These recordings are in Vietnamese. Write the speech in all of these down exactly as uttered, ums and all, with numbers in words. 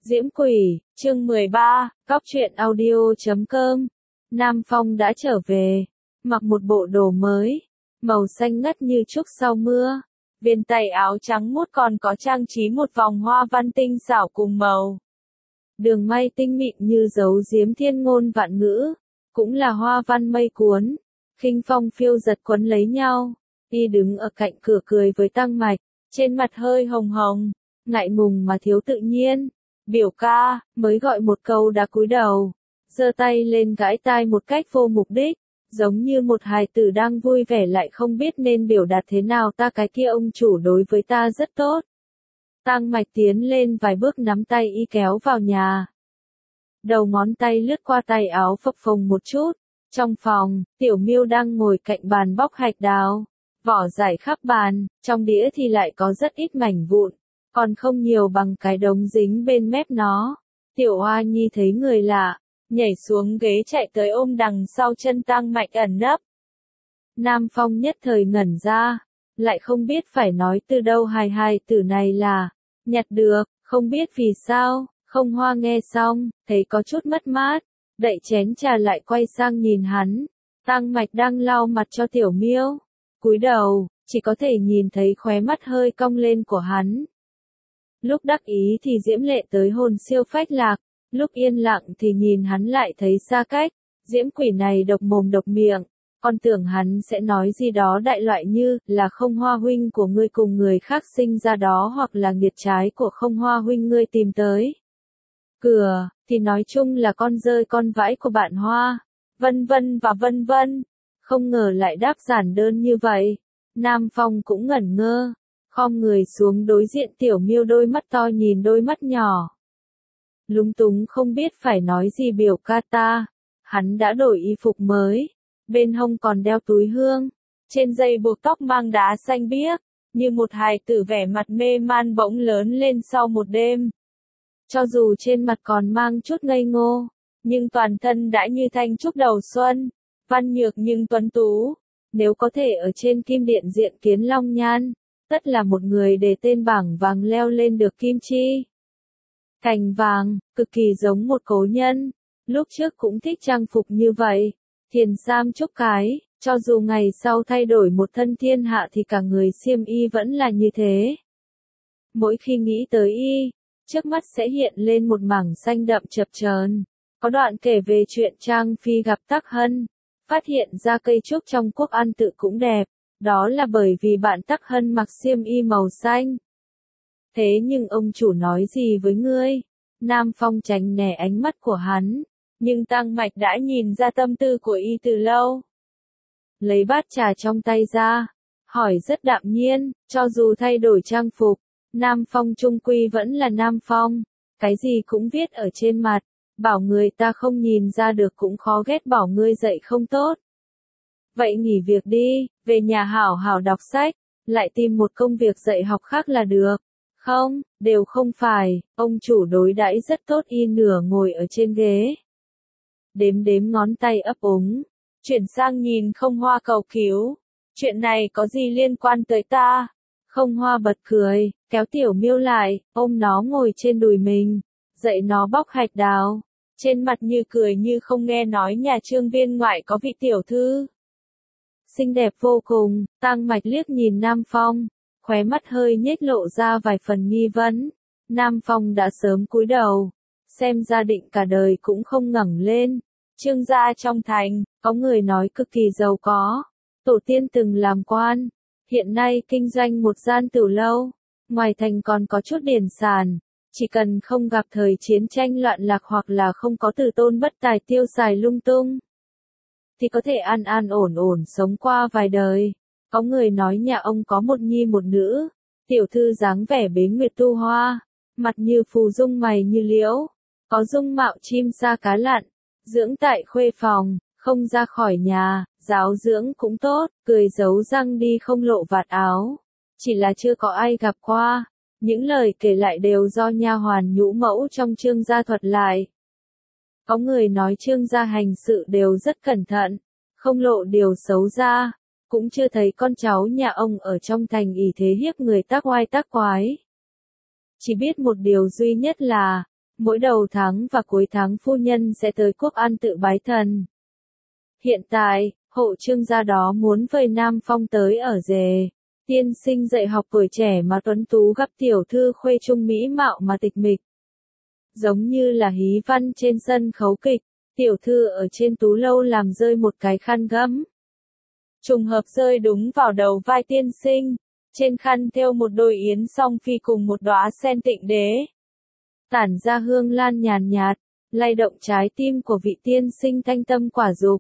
Diễm Quỷ, chương mười ba, cóc truyện audio chấm com. Nam Phong đã trở về, mặc một bộ đồ mới, màu xanh ngất như trúc sau mưa. Viền tay áo trắng muốt còn có trang trí một vòng hoa văn tinh xảo cùng màu. Đường may tinh mịn như dấu diếm thiên ngôn vạn ngữ, cũng là hoa văn mây cuốn. Khinh phong phiêu giật quấn lấy nhau, y đứng ở cạnh cửa cười với Tăng Mạch, trên mặt hơi hồng hồng, ngại ngùng mà thiếu tự nhiên. Biểu ca, mới gọi một câu đã cúi đầu, giơ tay lên gãi tai một cách vô mục đích, giống như một hài tử đang vui vẻ lại không biết nên biểu đạt thế nào. Ta cái kia ông chủ đối với ta rất tốt. Tăng Mạch tiến lên vài bước nắm tay y kéo vào nhà. Đầu ngón tay lướt qua tay áo phập phồng một chút. Trong phòng, Tiểu Miêu đang ngồi cạnh bàn bóc hạch đào. Vỏ rải khắp bàn, trong đĩa thì lại có rất ít mảnh vụn, còn không nhiều bằng cái đống dính bên mép nó. Tiểu Hoa Nhi thấy người lạ, nhảy xuống ghế chạy tới ôm đằng sau chân Tăng Mạch ẩn nấp. Nam Phong nhất thời ngẩn ra, lại không biết phải nói từ đâu. Hài hài từ này là nhặt được, không biết vì sao. Không Hoa nghe xong, thấy có chút mất mát, đậy chén trà lại quay sang nhìn hắn. Tăng Mạch đang lau mặt cho Tiểu Miêu, cúi đầu, chỉ có thể nhìn thấy khóe mắt hơi cong lên của hắn. Lúc đắc ý thì diễm lệ tới hồn siêu phách lạc, lúc yên lặng thì nhìn hắn lại thấy xa cách. Diễm Quỷ này độc mồm độc miệng, con tưởng hắn sẽ nói gì đó đại loại như là Không Hoa huynh của ngươi cùng người khác sinh ra đó, hoặc là nghiệt trái của Không Hoa huynh ngươi tìm tới cửa, thì nói chung là con rơi con vãi của bạn Hoa, vân vân và vân vân. Không ngờ lại đáp giản đơn như vậy. Nam Phong cũng ngẩn ngơ, khom người xuống đối diện Tiểu Miêu, đôi mắt to nhìn đôi mắt nhỏ. Lúng túng không biết phải nói gì. Biểu ca ta. Hắn đã đổi y phục mới, bên hông còn đeo túi hương, trên dây buộc tóc mang đá xanh biếc, như một hài tử vẻ mặt mê man bỗng lớn lên sau một đêm. Cho dù trên mặt còn mang chút ngây ngô, nhưng toàn thân đã như thanh trúc đầu xuân, văn nhược nhưng tuấn tú. Nếu có thể ở trên kim điện diện kiến long nhan, tất là một người để tên bảng vàng leo lên được kim chi cành vàng, cực kỳ giống một cố nhân. Lúc trước cũng thích trang phục như vậy, thiền sam trúc cái, cho dù ngày sau thay đổi một thân thiên hạ thì cả người xiêm y vẫn là như thế. Mỗi khi nghĩ tới y, trước mắt sẽ hiện lên một mảng xanh đậm chập chờn. Có đoạn kể về chuyện Trang Phi gặp Tắc Hân, phát hiện ra cây trúc trong quốc ăn tự cũng đẹp, đó là bởi vì bạn Tắc Hân mặc xiêm y màu xanh. Thế nhưng ông chủ nói gì với ngươi? Nam Phong tránh né ánh mắt của hắn, nhưng Tăng Mạch đã nhìn ra tâm tư của y từ lâu. Lấy bát trà trong tay ra, hỏi rất đạm nhiên, cho dù thay đổi trang phục, Nam Phong chung quy vẫn là Nam Phong, cái gì cũng viết ở trên mặt, bảo người ta không nhìn ra được cũng khó ghét bỏ ngươi dạy không tốt. Vậy nghỉ việc đi, về nhà hảo hảo đọc sách, lại tìm một công việc dạy học khác là được. Không, đều không phải. Ông chủ đối đãi rất tốt. Y nửa ngồi ở trên ghế, đếm đếm ngón tay ấp úng, chuyển sang nhìn Không Hoa cầu cứu. Chuyện này có gì liên quan tới ta? Không Hoa bật cười, kéo Tiểu Miêu lại, ôm nó ngồi trên đùi mình, dạy nó bóc hạch đào, trên mặt như cười như không, nghe nói nhà Trương viên ngoại có vị tiểu thư xinh đẹp vô cùng. Tăng Mạch liếc nhìn Nam Phong, khóe mắt hơi nhếch lộ ra vài phần nghi vấn. Nam Phong đã sớm cúi đầu, xem ra định cả đời cũng không ngẩng lên. Trương gia trong thành, có người nói cực kỳ giàu có, tổ tiên từng làm quan, hiện nay kinh doanh một gian tiểu lâu, ngoài thành còn có chút điển sản, chỉ cần không gặp thời chiến tranh loạn lạc hoặc là không có từ tôn bất tài tiêu xài lung tung, thì có thể an an ổn ổn sống qua vài đời. Có người nói nhà ông có một nhi một nữ, tiểu thư dáng vẻ bế nguyệt tu hoa, mặt như phù dung mày như liễu, có dung mạo chim sa cá lặn, dưỡng tại khuê phòng, không ra khỏi nhà, giáo dưỡng cũng tốt, cười giấu răng đi không lộ vạt áo. Chỉ là chưa có ai gặp qua, những lời kể lại đều do nha hoàn nhũ mẫu trong Trương gia thuật lại. Có người nói Trương gia hành sự đều rất cẩn thận, không lộ điều xấu ra, cũng chưa thấy con cháu nhà ông ở trong thành ỷ thế hiếp người tác oai tác quái. Chỉ biết một điều duy nhất là, Mỗi đầu tháng và cuối tháng phu nhân sẽ tới Quốc An tự bái thần. Hiện tại, hộ Trương gia đó muốn vời Nam Phong tới ở rể. Tiên sinh dạy học tuổi trẻ mà tuấn tú gặp tiểu thư khuê trung mỹ mạo mà tịch mịch. Giống như là hí văn trên sân khấu kịch, tiểu thư ở trên tú lâu làm rơi một cái khăn gấm. Trùng hợp rơi đúng vào đầu vai tiên sinh, trên khăn thêu một đôi yến song phi cùng một đóa sen tịnh đế. Tản ra hương lan nhàn nhạt, lay động trái tim của vị tiên sinh thanh tâm quả dục.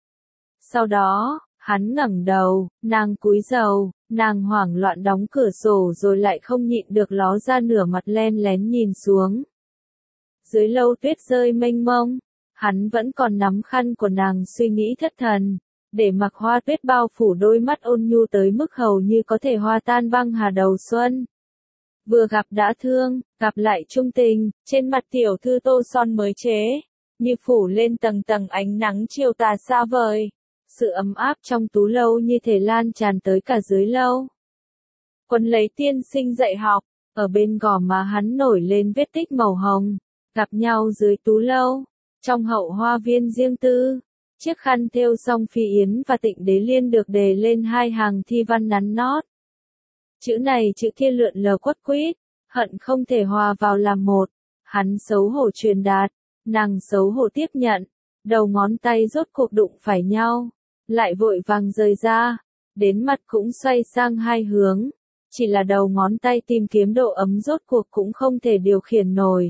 Sau đó, hắn ngẩng đầu, nàng cúi rầu, nàng hoảng loạn đóng cửa sổ rồi lại không nhịn được ló ra nửa mặt len lén nhìn xuống. Dưới lâu tuyết rơi mênh mông, hắn vẫn còn nắm khăn của nàng suy nghĩ thất thần, để mặc hoa tuyết bao phủ đôi mắt ôn nhu tới mức hầu như có thể hòa tan băng hà đầu xuân. Vừa gặp đã thương, gặp lại trung tình, trên mặt tiểu thư tô son mới chế, như phủ lên tầng tầng ánh nắng chiều tà xa vời. Sự ấm áp trong tú lâu như thể lan tràn tới cả dưới lâu. Quân lấy tiên sinh dạy học, ở bên gò má hắn nổi lên vết tích màu hồng, gặp nhau dưới tú lâu, trong hậu hoa viên riêng tư. Chiếc khăn thêu song phi yến và tịnh đế liên được đề lên hai hàng thi văn nắn nót. Chữ này chữ kia lượn lờ quất quýt, hận không thể hòa vào làm một. Hắn xấu hổ truyền đạt, nàng xấu hổ tiếp nhận, đầu ngón tay rốt cuộc đụng phải nhau, lại vội vàng rời ra, đến mặt cũng xoay sang hai hướng, chỉ là đầu ngón tay tìm kiếm độ ấm rốt cuộc cũng không thể điều khiển nổi.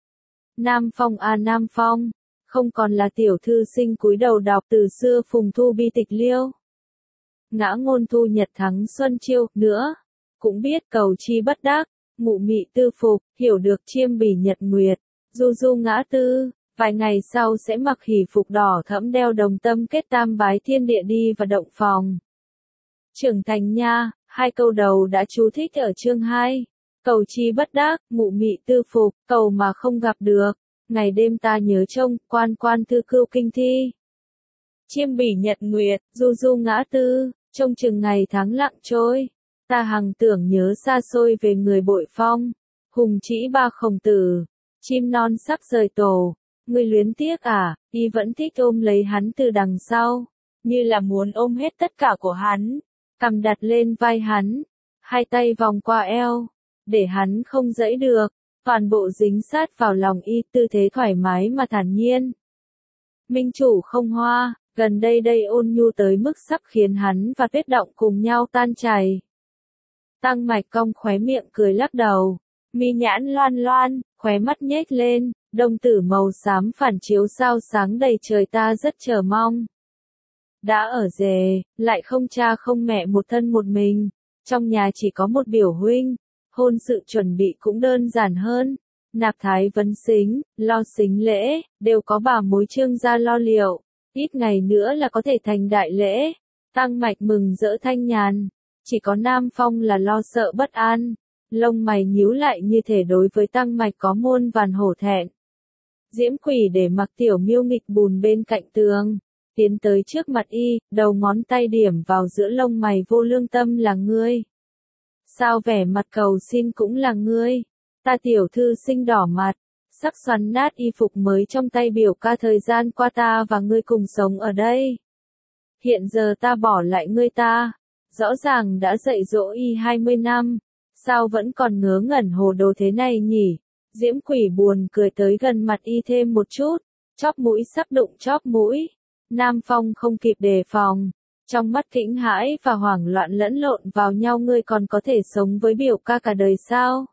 Nam Phong à Nam Phong, không còn là tiểu thư sinh cúi đầu đọc từ xưa phùng thu bi tịch liêu. Ngã ngôn thu nhật thắng xuân chiêu, nữa, cũng biết cầu chi bất đắc, mụ mị tư phục, hiểu được chiêm bỉ nhật nguyệt, du du ngã tư, vài ngày sau sẽ mặc hỷ phục đỏ thẫm đeo đồng tâm kết tam bái thiên địa đi và động phòng. Trưởng thành nha, hai câu đầu đã chú thích ở chương hai. Cầu chi bất đắc, mụ mị tư phục, cầu mà không gặp được, ngày đêm ta nhớ trông, quan quan thư cưu kinh thi. Chiêm bỉ nhật nguyệt, du du ngã tư, trông chừng ngày tháng lặng trôi, ta hằng tưởng nhớ xa xôi về người bội phong, hùng trĩ ba khổng tử, chim non sắp rời tổ, ngươi luyến tiếc à, y vẫn thích ôm lấy hắn từ đằng sau, như là muốn ôm hết tất cả của hắn, cầm đặt lên vai hắn, hai tay vòng qua eo, để hắn không dẫy được, toàn bộ dính sát vào lòng y, tư thế thoải mái mà thản nhiên. Minh chủ không hoa, gần đây đây ôn nhu tới mức sắp khiến hắn và tuyết động cùng nhau tan chảy. Tăng Mạch cong khóe miệng cười lắc đầu, mi nhãn loan loan, khóe mắt nhếch lên, đồng tử màu xám phản chiếu sao sáng đầy trời ta rất chờ mong. Đã ở rể, lại không cha không mẹ một thân một mình, trong nhà chỉ có một biểu huynh, hôn sự chuẩn bị cũng đơn giản hơn, nạp thái vấn xính, lo xính lễ, đều có bà mối Trương gia lo liệu, ít ngày nữa là có thể thành đại lễ. Tăng Mạch mừng rỡ thanh nhàn, chỉ có Nam Phong là lo sợ bất an, lông mày nhíu lại như thể đối với Tăng Mạch có muôn vàn hổ thẹn. Diễm Quỷ để mặc tiểu miêu nghịch bùn bên cạnh tường, tiến tới trước mặt y, đầu ngón tay điểm vào giữa lông mày vô lương tâm là ngươi. Sao vẻ mặt cầu xin cũng là ngươi, ta tiểu thư sinh đỏ mặt, sắc xoắn nát y phục mới trong tay biểu ca thời gian qua ta và ngươi cùng sống ở đây. Hiện giờ ta bỏ lại ngươi ta, rõ ràng đã dạy dỗ y hai mươi năm, sao vẫn còn ngớ ngẩn hồ đồ thế này nhỉ? Diễm Quỷ buồn cười tới gần mặt y thêm một chút, chóp mũi sắp đụng chóp mũi. Nam Phong không kịp đề phòng, trong mắt kinh hãi và hoảng loạn lẫn lộn vào nhau, ngươi còn có thể sống với biểu ca cả đời sao?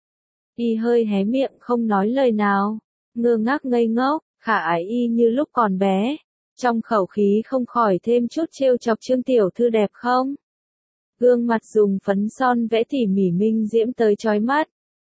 Y hơi hé miệng không nói lời nào, ngơ ngác ngây ngốc, khả ái y như lúc còn bé, trong khẩu khí không khỏi thêm chút trêu chọc Trương tiểu thư đẹp không? Gương mặt dùng phấn son vẽ tỉ mỉ minh diễm tới chói mắt.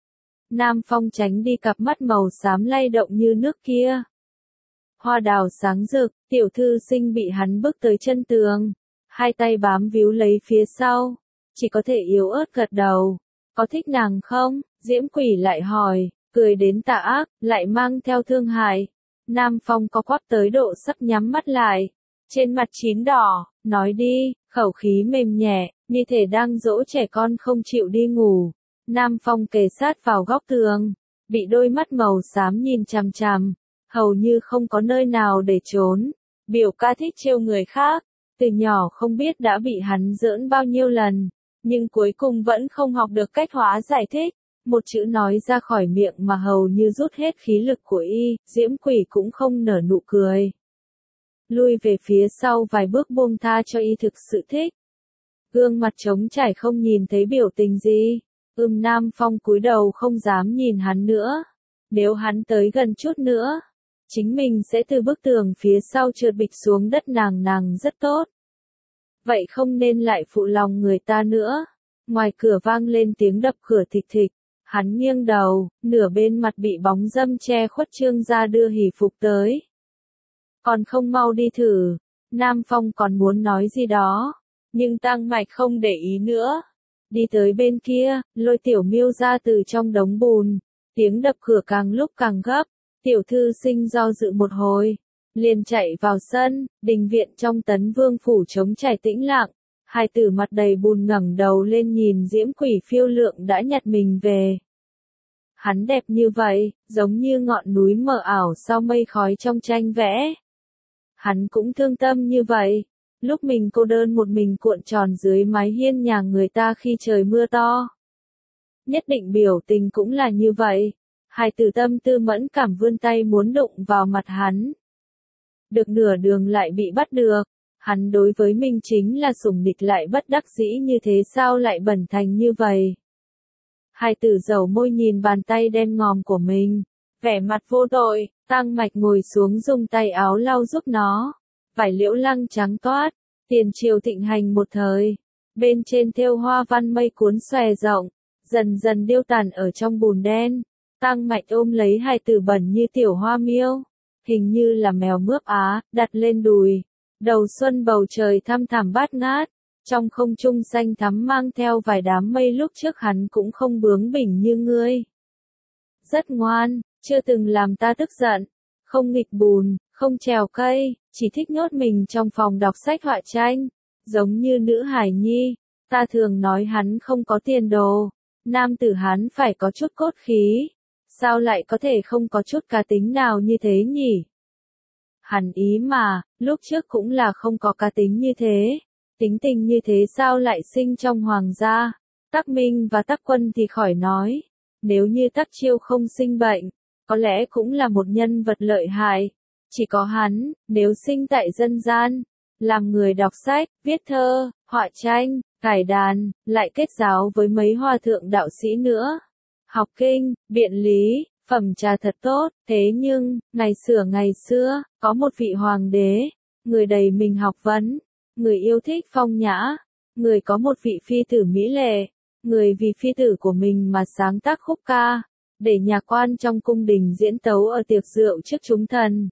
Nam Phong tránh đi cặp mắt màu xám lay động như nước kia. Hoa đào sáng rực, tiểu thư sinh bị hắn bước tới chân tường, hai tay bám víu lấy phía sau, chỉ có thể yếu ớt gật đầu. Có thích nàng không? Diễm Quỷ lại hỏi, cười đến tà ác, lại mang theo thương hại. Nam Phong có quắp tới độ sắp nhắm mắt lại, trên mặt chín đỏ, nói đi, khẩu khí mềm nhẹ, như thể đang dỗ trẻ con không chịu đi ngủ. Nam Phong kề sát vào góc tường, bị đôi mắt màu xám nhìn chằm chằm, hầu như không có nơi nào để trốn. Biểu ca thích trêu người khác, từ nhỏ không biết đã bị hắn giỡn bao nhiêu lần, nhưng cuối cùng vẫn không học được cách hóa giải thích. Một chữ nói ra khỏi miệng mà hầu như rút hết khí lực của y, Diễm Quỷ cũng không nở nụ cười. Lui về phía sau vài bước buông tha cho y thực sự thích. Gương mặt trống trải không nhìn thấy biểu tình gì. Ưm Nam Phong cúi đầu không dám nhìn hắn nữa. Nếu hắn tới gần chút nữa, chính mình sẽ từ bức tường phía sau trượt bịch xuống đất. Nàng nàng rất tốt. Vậy không nên lại phụ lòng người ta nữa. Ngoài cửa vang lên tiếng đập cửa thịch thịch. Hắn nghiêng đầu, nửa bên mặt bị bóng râm che khuất. Trương gia đưa hỷ phục tới. Còn không mau đi thử. Nam Phong còn muốn nói gì đó, nhưng Tăng Mạch không để ý nữa. Đi tới bên kia, lôi Tiểu Miêu ra từ trong đống bùn. Tiếng đập cửa càng lúc càng gấp. Tiểu thư sinh do dự một hồi, liền chạy vào sân. Đình viện trong Tấn Vương phủ trống trải tĩnh lặng. Hai tử mặt đầy bùn ngẩng đầu lên nhìn Diễm Quỷ phiêu lượng đã nhặt mình về. Hắn đẹp như vậy, giống như ngọn núi mờ ảo sau mây khói trong tranh vẽ. Hắn cũng thương tâm như vậy, lúc mình cô đơn một mình cuộn tròn dưới mái hiên nhà người ta khi trời mưa to. Nhất định biểu tình cũng là như vậy. Hai tử tâm tư mẫn cảm vươn tay muốn đụng vào mặt hắn. Được nửa đường lại bị bắt được. Hắn đối với mình chính là sủng địch lại bất đắc dĩ như thế, sao lại bẩn thành như vậy. Hai tử dầu môi nhìn bàn tay đen ngòm của mình, vẻ mặt vô tội. Tăng Mạch ngồi xuống dùng tay áo lau giúp nó. Vải liễu lăng trắng toát, tiền triều thịnh hành một thời. Bên trên thêu hoa văn mây cuốn xòe rộng, dần dần điêu tàn ở trong bùn đen. Tăng Mạch ôm lấy hai tử bẩn như tiểu hoa miêu, hình như là mèo mướp Á, đặt lên đùi. Đầu xuân bầu trời thăm thẳm bát ngát, trong không trung xanh thắm mang theo vài đám mây. Lúc trước hắn cũng không bướng bỉnh như ngươi. Rất ngoan, chưa từng làm ta tức giận, không nghịch bùn, không trèo cây, chỉ thích nhốt mình trong phòng đọc sách họa tranh, giống như nữ hải nhi. Ta thường nói hắn không có tiền đồ, nam tử hắn phải có chút cốt khí, sao lại có thể không có chút cá tính nào như thế nhỉ? Hẳn ý mà, lúc trước cũng là không có cá tính như thế, tính tình như thế sao lại sinh trong hoàng gia. Tắc Minh và Tắc Quân thì khỏi nói, nếu như Tắc Chiêu không sinh bệnh, có lẽ cũng là một nhân vật lợi hại. Chỉ có hắn, nếu sinh tại dân gian, làm người đọc sách, viết thơ, họa tranh, cải đàn, lại kết giao với mấy hòa thượng đạo sĩ nữa. Học kinh, biện lý, phẩm trà thật tốt. Thế nhưng, ngày xưa ngày xưa, có một vị hoàng đế, người đầy mình học vấn, người yêu thích phong nhã, người có một vị phi tử mỹ lệ, người vì phi tử của mình mà sáng tác khúc ca, để nhà quan trong cung đình diễn tấu ở tiệc rượu trước chúng thần.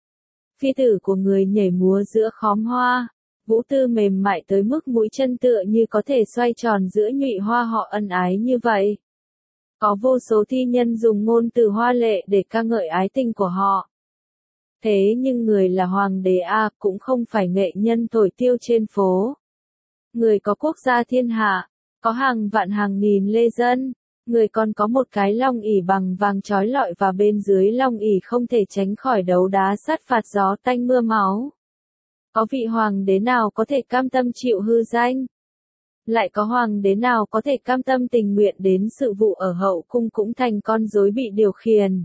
Phi tử của người nhảy múa giữa khóm hoa, vũ tư mềm mại tới mức mũi chân tựa như có thể xoay tròn giữa nhụy hoa, họ ân ái như vậy. Có vô số thi nhân dùng ngôn từ hoa lệ để ca ngợi ái tình của họ. Thế nhưng người là hoàng đế a, cũng không phải nghệ nhân thổi tiêu trên phố. Người có quốc gia thiên hạ, có hàng vạn hàng nghìn lê dân, người còn có một cái long ỷ bằng vàng trói lọi, và bên dưới long ỷ không thể tránh khỏi đấu đá sát phạt gió tanh mưa máu. Có vị hoàng đế nào có thể cam tâm chịu hư danh? Lại có hoàng đế nào có thể cam tâm tình nguyện đến sự vụ ở hậu cung cũng thành con rối bị điều khiển?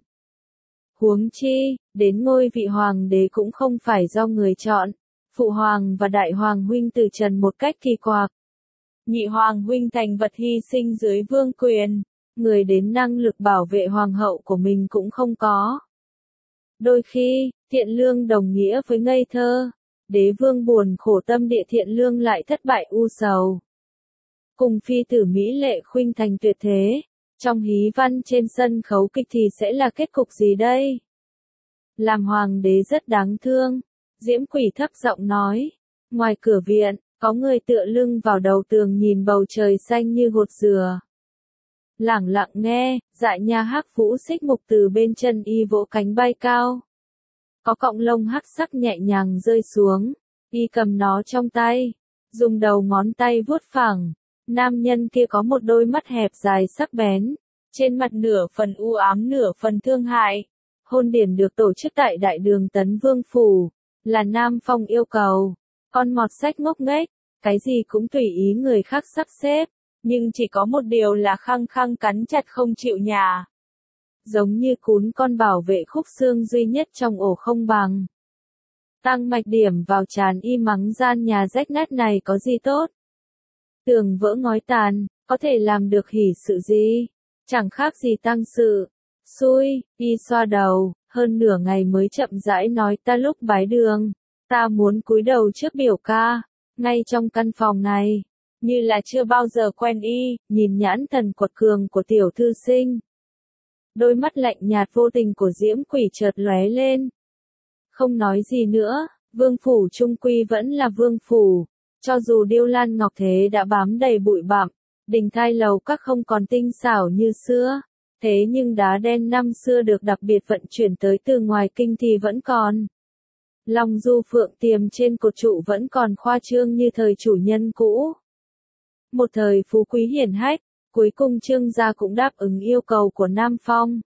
Huống chi, đến ngôi vị hoàng đế cũng không phải do người chọn. Phụ hoàng và đại hoàng huynh từ trần một cách kỳ quặc. Nhị hoàng huynh thành vật hy sinh dưới vương quyền, người đến năng lực bảo vệ hoàng hậu của mình cũng không có. Đôi khi, thiện lương đồng nghĩa với ngây thơ, đế vương buồn khổ tâm địa, thiện lương lại thất bại u sầu. Cùng phi tử mỹ lệ khuynh thành tuyệt thế, trong hí văn trên sân khấu kịch thì sẽ là kết cục gì đây? Làm hoàng đế rất đáng thương, Diễm Quỷ thấp giọng nói. Ngoài cửa viện, có người tựa lưng vào đầu tường nhìn bầu trời xanh như hột dừa. Lẳng lặng nghe, Dại Nha Hắc Vũ xích mục từ bên chân y vỗ cánh bay cao. Có cọng lông hắc sắc nhẹ nhàng rơi xuống, y cầm nó trong tay, dùng đầu ngón tay vuốt phẳng. Nam nhân kia có một đôi mắt hẹp dài sắc bén, trên mặt nửa phần u ám nửa phần thương hại. Hôn điển được tổ chức tại Đại đường Tấn Vương Phủ, là Nam Phong yêu cầu. Con mọt sách ngốc nghếch, cái gì cũng tùy ý người khác sắp xếp, nhưng chỉ có một điều là khăng khăng cắn chặt không chịu nhả. Giống như cún con bảo vệ khúc xương duy nhất trong ổ không bằng. Tăng Mạch điểm vào trán y mắng gian nhà rách nát này có gì tốt. Tường vỡ ngói tàn, có thể làm được hỉ sự gì, chẳng khác gì tăng sự. Xui, y xoa đầu, hơn nửa ngày mới chậm rãi nói ta lúc bái đường, ta muốn cúi đầu trước biểu ca, ngay trong căn phòng này, như là chưa bao giờ quen y, nhìn nhãn thần quật cường của tiểu thư sinh. Đôi mắt lạnh nhạt vô tình của Diễm Quỷ chợt lóe lên. Không nói gì nữa, vương phủ trung quy vẫn là vương phủ, cho dù điêu lan ngọc thế đã bám đầy bụi bặm, đình thai lầu các không còn tinh xảo như xưa. Thế nhưng đá đen năm xưa được đặc biệt vận chuyển tới từ ngoài kinh thì vẫn còn. Long du phượng tiềm trên cột trụ vẫn còn khoa trương như thời chủ nhân cũ. Một thời phú quý hiển hách, cuối cùng Trương gia cũng đáp ứng yêu cầu của Nam Phong.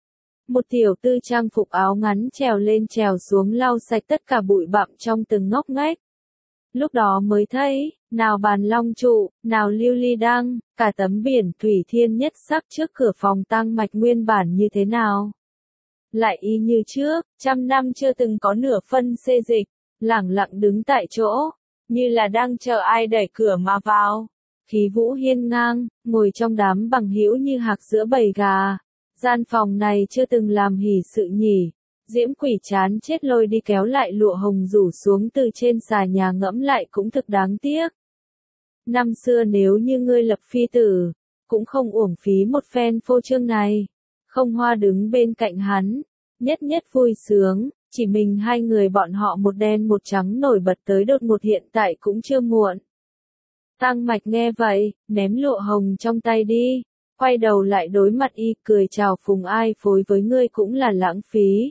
Một tiểu tư trang phục áo ngắn trèo lên trèo xuống lau sạch tất cả bụi bặm trong từng ngóc ngách. Lúc đó mới thấy, nào bàn long trụ, nào lưu ly đăng, cả tấm biển thủy thiên nhất sắc trước cửa phòng Tăng Mạch nguyên bản như thế nào. Lại y như trước, trăm năm chưa từng có nửa phân xê dịch, lẳng lặng đứng tại chỗ, như là đang chờ ai đẩy cửa mà vào. Khí vũ hiên ngang, ngồi trong đám bằng hữu như hạc giữa bầy gà. Gian phòng này chưa từng làm hỉ sự nhỉ. Diễm Quỷ chán chết lôi đi kéo lại lụa hồng rủ xuống từ trên xà nhà ngẫm lại cũng thực đáng tiếc. Năm xưa nếu như ngươi lập phi tử, cũng không uổng phí một phen phô trương này. Không Hoa đứng bên cạnh hắn, nhất nhất vui sướng, chỉ mình hai người bọn họ một đen một trắng nổi bật tới đột ngột hiện tại cũng chưa muộn. Tăng Mạch nghe vậy, ném lụa hồng trong tay đi, quay đầu lại đối mặt y cười chào phùng ai phối với ngươi cũng là lãng phí.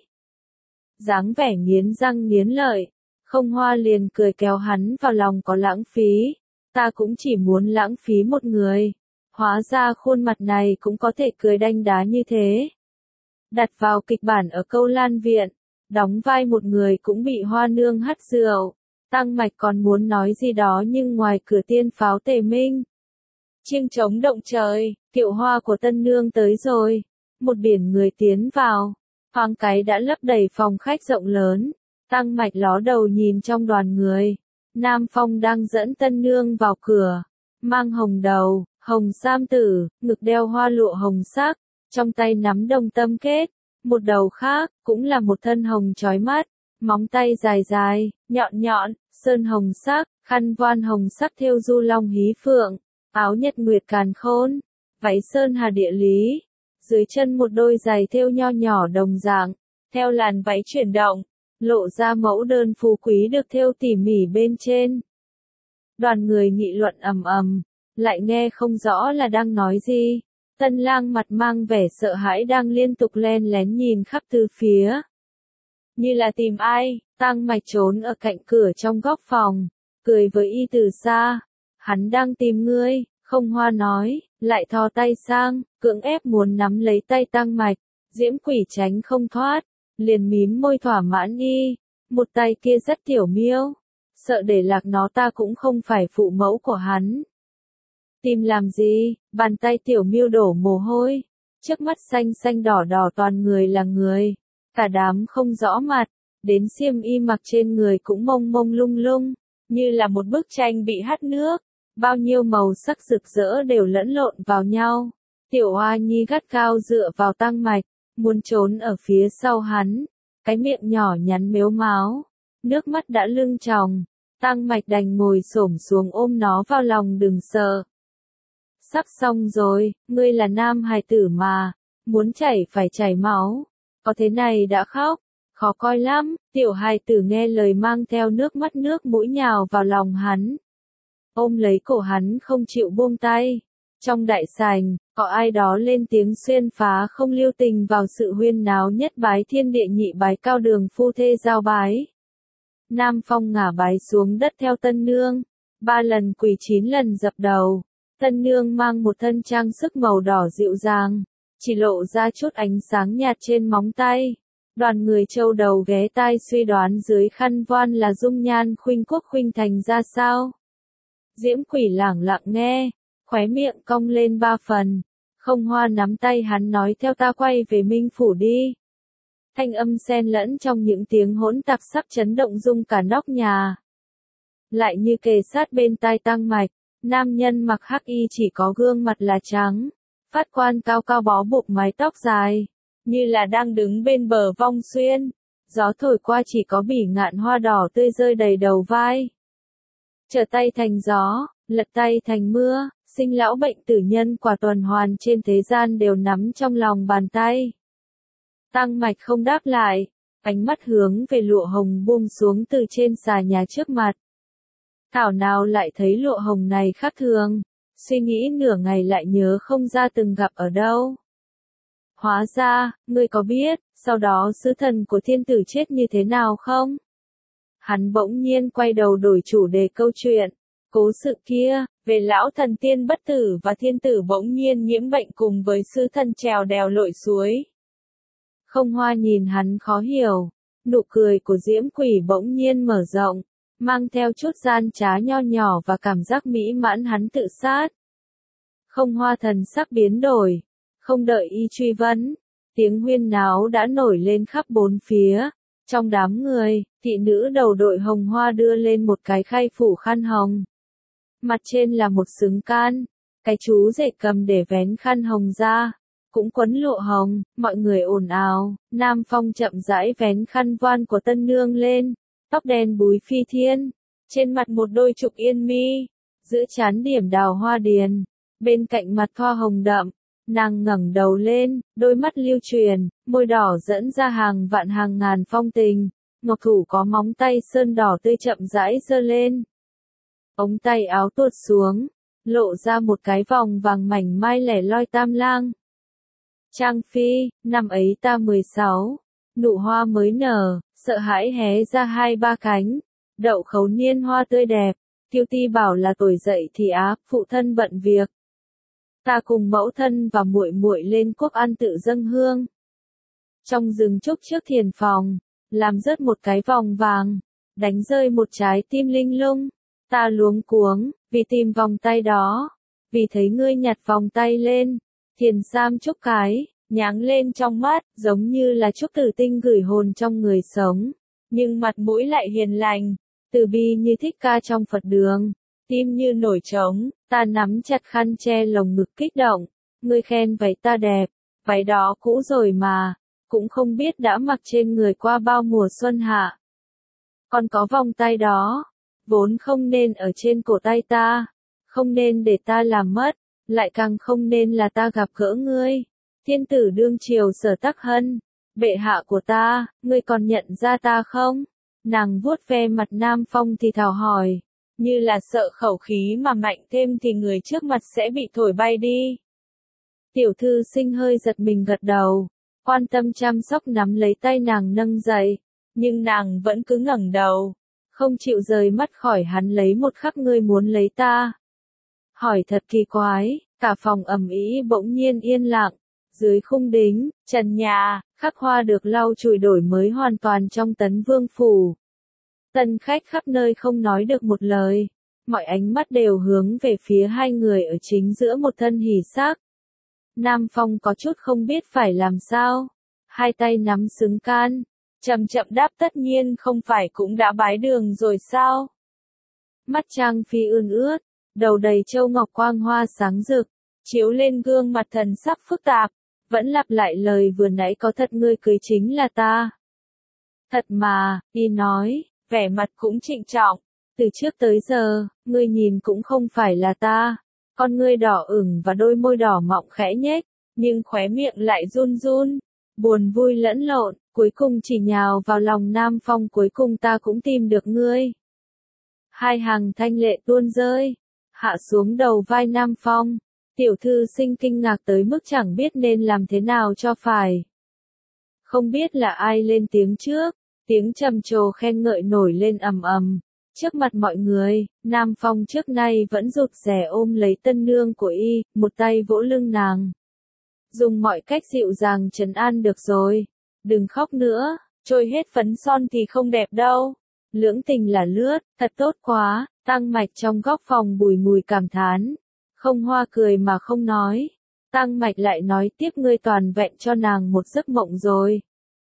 Dáng vẻ nghiến răng nghiến lợi, Không Hoa liền cười kéo hắn vào lòng có lãng phí, ta cũng chỉ muốn lãng phí một người, hóa ra khuôn mặt này cũng có thể cười đanh đá như thế. Đặt vào kịch bản ở Câu Lan Viện, đóng vai một người cũng bị Hoa Nương hắt rượu, Tăng Mạch còn muốn nói gì đó nhưng ngoài cửa tiên pháo tề minh. Chiêng trống động trời, kiệu hoa của tân nương tới rồi, một biển người tiến vào, thoáng cái đã lấp đầy phòng khách rộng lớn. Tăng Mạch ló đầu nhìn trong đoàn người, Nam Phong đang dẫn tân nương vào cửa, mang hồng đầu, hồng sam tử, ngực đeo hoa lụa hồng sắc, trong tay nắm đồng tâm kết, một đầu khác, cũng là một thân hồng chói mắt, móng tay dài dài, nhọn nhọn, sơn hồng sắc, khăn voan hồng sắc thêu du long hí phượng, áo nhật nguyệt càn khôn, váy sơn hà địa lý, dưới chân một đôi giày thêu nho nhỏ đồng dạng, theo làn váy chuyển động, lộ ra mẫu đơn phú quý được thêu tỉ mỉ bên trên. Đoàn người nghị luận ầm ầm, lại nghe không rõ là đang nói gì. Tân lang mặt mang vẻ sợ hãi đang liên tục len lén nhìn khắp tứ phía. Như là tìm ai, Tăng Mạch trốn ở cạnh cửa trong góc phòng, cười với y từ xa. Hắn đang tìm ngươi, Không Hoa nói, lại thò tay sang, cưỡng ép muốn nắm lấy tay Tăng Mạch. Diễm Quỷ tránh không thoát, liền mím môi thỏa mãn y. Một tay kia rất tiểu miêu, sợ để lạc nó ta cũng không phải phụ mẫu của hắn. Tìm làm gì, bàn tay tiểu miêu đổ mồ hôi, trước mắt xanh xanh đỏ đỏ toàn người là người, cả đám không rõ mặt, đến xiêm y mặc trên người cũng mông mông lung lung, như là một bức tranh bị hắt nước, bao nhiêu màu sắc rực rỡ đều lẫn lộn vào nhau. Tiểu Hoa Nhi gắt gao dựa vào Tăng Mạch, muốn trốn ở phía sau hắn, cái miệng nhỏ nhắn mếu máo, nước mắt đã lưng tròng, Tăng Mạch đành ngồi xổm xuống ôm nó vào lòng đừng sợ. Sắp xong rồi, ngươi là nam hài tử mà, muốn chảy phải chảy máu, có thế này đã khóc, khó coi lắm. Tiểu hài tử nghe lời mang theo nước mắt nước mũi nhào vào lòng hắn, ôm lấy cổ hắn không chịu buông tay. Trong đại sảnh, có ai đó lên tiếng xuyên phá không lưu tình vào sự huyên náo nhất bái thiên địa nhị bái cao đường phu thê giao bái. Nam Phong ngả bái xuống đất theo tân nương, ba lần quỳ chín lần dập đầu. Tân nương mang một thân trang sức màu đỏ dịu dàng, chỉ lộ ra chút ánh sáng nhạt trên móng tay. Đoàn người châu đầu ghé tai suy đoán dưới khăn voan là dung nhan khuynh quốc khuynh thành ra sao. Diễm Quỷ lẳng lặng nghe, khóe miệng cong lên ba phần. Không Hoa nắm tay hắn nói theo ta quay về Minh Phủ đi. Thanh âm xen lẫn trong những tiếng hỗn tạp sắc chấn động rung cả nóc nhà. Lại như kề sát bên tai Tăng Mạch, nam nhân mặc hắc y chỉ có gương mặt là trắng, phát quan cao cao bó buộc mái tóc dài, như là đang đứng bên bờ vong xuyên. Gió thổi qua chỉ có bỉ ngạn hoa đỏ tươi rơi đầy đầu vai. Trở tay thành gió, lật tay thành mưa, sinh lão bệnh tử nhân quả tuần hoàn trên thế gian đều nắm trong lòng bàn tay. Tăng Mạch không đáp lại, ánh mắt hướng về lụa hồng buông xuống từ trên xà nhà trước mặt. Thảo nào lại thấy lụa hồng này khác thường, suy nghĩ nửa ngày lại nhớ không ra từng gặp ở đâu. Hóa ra, ngươi có biết, sau đó sứ thần của thiên tử chết như thế nào không? Hắn bỗng nhiên quay đầu đổi chủ đề câu chuyện. Cố sự kia, về lão thần tiên bất tử và thiên tử bỗng nhiên nhiễm bệnh cùng với sứ thần trèo đèo lội suối. Không Hoa nhìn hắn khó hiểu, nụ cười của Diễm Quỷ bỗng nhiên mở rộng, mang theo chút gian trá nho nhỏ và cảm giác mỹ mãn hắn tự sát. Không Hoa thần sắc biến đổi, không đợi y truy vấn, tiếng huyên náo đã nổi lên khắp bốn phía. Trong đám người, thị nữ đầu đội hồng hoa đưa lên một cái khay phủ khăn hồng. Mặt trên là một xứng can, cái chú rể cầm để vén khăn hồng ra, cũng quấn lụa hồng, mọi người ồn ào. Nam Phong chậm rãi vén khăn voan của tân nương lên, tóc đen búi phi thiên, trên mặt một đôi trục yên mi, giữa trán điểm đào hoa điền, bên cạnh mặt thoa hồng đậm. Nàng ngẩng đầu lên, đôi mắt lưu truyền, môi đỏ dẫn ra hàng vạn hàng ngàn phong tình, ngọc thủ có móng tay sơn đỏ tươi chậm rãi giơ lên. Ống tay áo tuột xuống, lộ ra một cái vòng vàng mảnh mai lẻ loi tam lang. Trang Phi, năm ấy ta mười sáu, nụ hoa mới nở, sợ hãi hé ra hai ba cánh, đậu khấu niên hoa tươi đẹp, Tiêu Ti bảo là tuổi dậy thì á, phụ thân bận việc. Ta cùng mẫu thân và muội muội lên quốc ăn tự dâng hương. Trong rừng trúc trước thiền phòng, làm rớt một cái vòng vàng, đánh rơi một trái tim linh lung. Ta luống cuống, vì tìm vòng tay đó, vì thấy ngươi nhặt vòng tay lên, thiền sam trúc cái, nháng lên trong mắt, giống như là trúc tử tinh gửi hồn trong người sống, nhưng mặt mũi lại hiền lành, từ bi như thích ca trong Phật đường. Tim như nổi trống, ta nắm chặt khăn che lồng ngực kích động, ngươi khen váy ta đẹp, váy đó cũ rồi mà, cũng không biết đã mặc trên người qua bao mùa xuân hạ. Còn có vòng tay đó, vốn không nên ở trên cổ tay ta, không nên để ta làm mất, lại càng không nên là ta gặp gỡ ngươi. Thiên tử đương triều Sở Tắc Hân, bệ hạ của ta, ngươi còn nhận ra ta không? Nàng vuốt ve mặt Nam Phong thì thào hỏi. Như là sợ khẩu khí mà mạnh thêm thì người trước mặt sẽ bị thổi bay đi. Tiểu thư sinh hơi giật mình gật đầu, quan tâm chăm sóc nắm lấy tay nàng nâng dậy, nhưng nàng vẫn cứ ngẩng đầu, không chịu rời mắt khỏi hắn. Lấy một khắc ngươi muốn lấy ta. Hỏi thật kỳ quái, cả phòng ầm ĩ bỗng nhiên yên lặng, dưới khung đính, trần nhà, khắc hoa được lau chùi đổi mới hoàn toàn trong Tấn Vương phủ. Tân khách khắp nơi không nói được một lời, mọi ánh mắt đều hướng về phía hai người ở chính giữa một thân hỉ sắc. Nam Phong có chút không biết phải làm sao, hai tay nắm xứng can, chậm chậm đáp tất nhiên không phải cũng đã bái đường rồi sao? Mắt Trang Phi ươn ướt, đầu đầy châu ngọc quang hoa sáng rực, chiếu lên gương mặt thần sắc phức tạp, vẫn lặp lại lời vừa nãy có thật ngươi cưới chính là ta. Thật mà, y nói, vẻ mặt cũng trịnh trọng, từ trước tới giờ, ngươi nhìn cũng không phải là ta. Con ngươi đỏ ửng và đôi môi đỏ mọng khẽ nhếch, nhưng khóe miệng lại run run, buồn vui lẫn lộn, cuối cùng chỉ nhào vào lòng Nam Phong. Cuối cùng ta cũng tìm được ngươi. Hai hàng thanh lệ tuôn rơi, hạ xuống đầu vai Nam Phong. Tiểu thư sinh kinh ngạc tới mức chẳng biết nên làm thế nào cho phải. Không biết là ai lên tiếng trước, tiếng trầm trồ khen ngợi nổi lên ầm ầm. Trước mặt mọi người, Nam Phong trước nay vẫn rụt rè ôm lấy tân nương của y, một tay vỗ lưng nàng. dùng mọi cách dịu dàng trấn an được rồi. Đừng khóc nữa, trôi hết phấn son thì không đẹp đâu. Lưỡng tình là lướt, thật tốt quá, Tăng Mạch trong góc phòng bùi ngùi cảm thán. Không Hoa cười mà không nói. Tăng Mạch lại nói tiếp ngươi toàn vẹn cho nàng một giấc mộng rồi.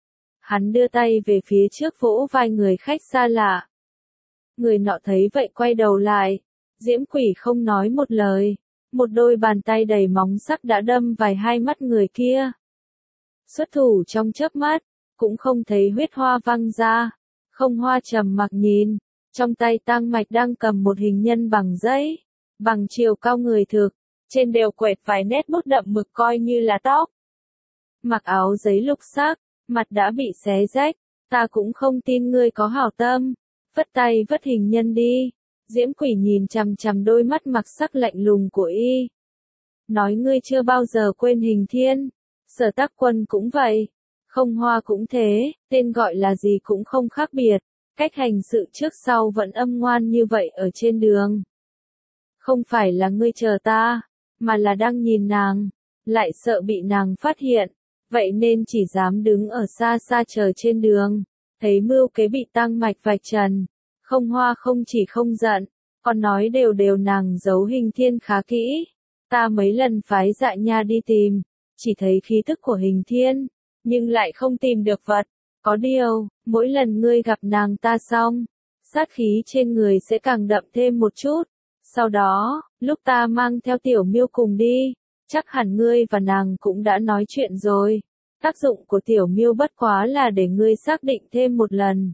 Hắn đưa tay về phía trước vỗ vai người khách xa lạ. Người nọ thấy vậy quay đầu lại. Diễm Quỷ không nói một lời. Một đôi bàn tay đầy móng sắc đã đâm vài hai mắt người kia. Xuất thủ trong chớp mắt, cũng không thấy huyết hoa văng ra. Không Hoa trầm mặc nhìn, trong tay Tăng Mạch đang cầm một hình nhân bằng giấy, bằng chiều cao người thực, trên đều quệt vài nét bút đậm mực coi như là tóc. Mặc áo giấy lục sắc, mặt đã bị xé rách, ta cũng không tin ngươi có hảo tâm, vất tay vất hình nhân đi. Diễm Quỷ nhìn chằm chằm đôi mắt mặc sắc lạnh lùng của y. Nói ngươi chưa bao giờ quên Hình Thiên, Sở Tác Quân cũng vậy. Không Hoa cũng thế, tên gọi là gì cũng không khác biệt, cách hành sự trước sau vẫn âm ngoan như vậy ở trên đường. Không phải là ngươi chờ ta, mà là đang nhìn nàng, lại sợ bị nàng phát hiện, vậy nên chỉ dám đứng ở xa xa chờ trên đường. Thấy mưu kế bị Tăng Mạch vạch trần, Không Hoa không chỉ không giận, còn nói đều đều nàng giấu Hình Thiên khá kỹ. Ta mấy lần phái Dạ Nha đi tìm, chỉ thấy khí tức của Hình Thiên, nhưng lại không tìm được vật. Có điều, mỗi lần ngươi gặp nàng ta xong, sát khí trên người sẽ càng đậm thêm một chút. Sau đó, lúc ta mang theo Tiểu Miêu cùng đi, chắc hẳn ngươi và nàng cũng đã nói chuyện rồi. Tác dụng của Tiểu Miêu bất quá là để ngươi xác định thêm một lần.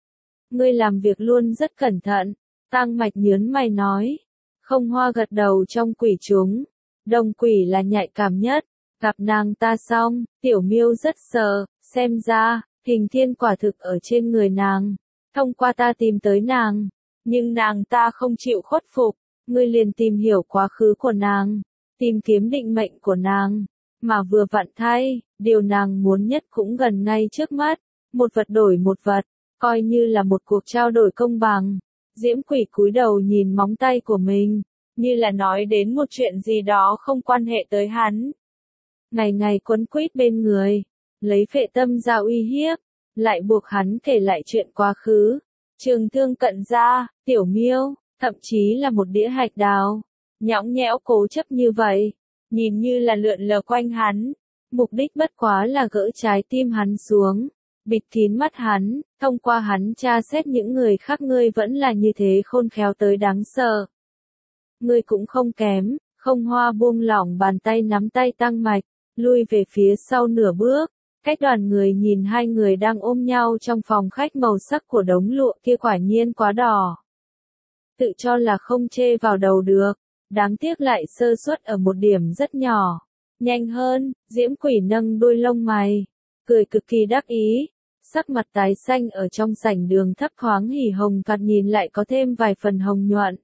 Ngươi làm việc luôn rất cẩn thận, Tăng Mạch nhớn mày nói. Không Hoa gật đầu trong quỷ chúng, Đồng Quỷ là nhạy cảm nhất. Gặp nàng ta xong, Tiểu Miêu rất sợ, xem ra, Hình Thiên quả thực ở trên người nàng. Thông qua ta tìm tới nàng, nhưng nàng ta không chịu khuất phục, ngươi liền tìm hiểu quá khứ của nàng, tìm kiếm định mệnh của nàng, mà vừa vặn thay, điều nàng muốn nhất cũng gần ngay trước mắt, một vật đổi một vật, coi như là một cuộc trao đổi công bằng. Diễm Quỷ cúi đầu nhìn móng tay của mình, như là nói đến một chuyện gì đó không quan hệ tới hắn. Ngày ngày quấn quýt bên người, lấy phệ tâm ra uy hiếp, lại buộc hắn kể lại chuyện quá khứ. Trường Thương cận ra, Tiểu Miêu, thậm chí là một đĩa hạch đào, nhõng nhẽo cố chấp như vậy, nhìn như là lượn lờ quanh hắn, mục đích bất quá là gỡ trái tim hắn xuống, bịt kín mắt hắn, thông qua hắn tra xét những người khác. Ngươi vẫn là như thế khôn khéo tới đáng sợ. Ngươi cũng không kém. Không Hoa buông lỏng bàn tay nắm tay Tăng Mạch, lui về phía sau nửa bước, cách đoàn người nhìn hai người đang ôm nhau trong phòng khách màu sắc của đống lụa kia quả nhiên quá đỏ. Tự cho là không chê vào đầu được, đáng tiếc lại sơ suất ở một điểm rất nhỏ. Nhanh hơn, Diễm Quỷ nâng đuôi lông mày, cười cực kỳ đắc ý, sắc mặt tái xanh ở trong sảnh đường thấp thoáng hỉ hồng, thoạt nhìn lại có thêm vài phần hồng nhuận.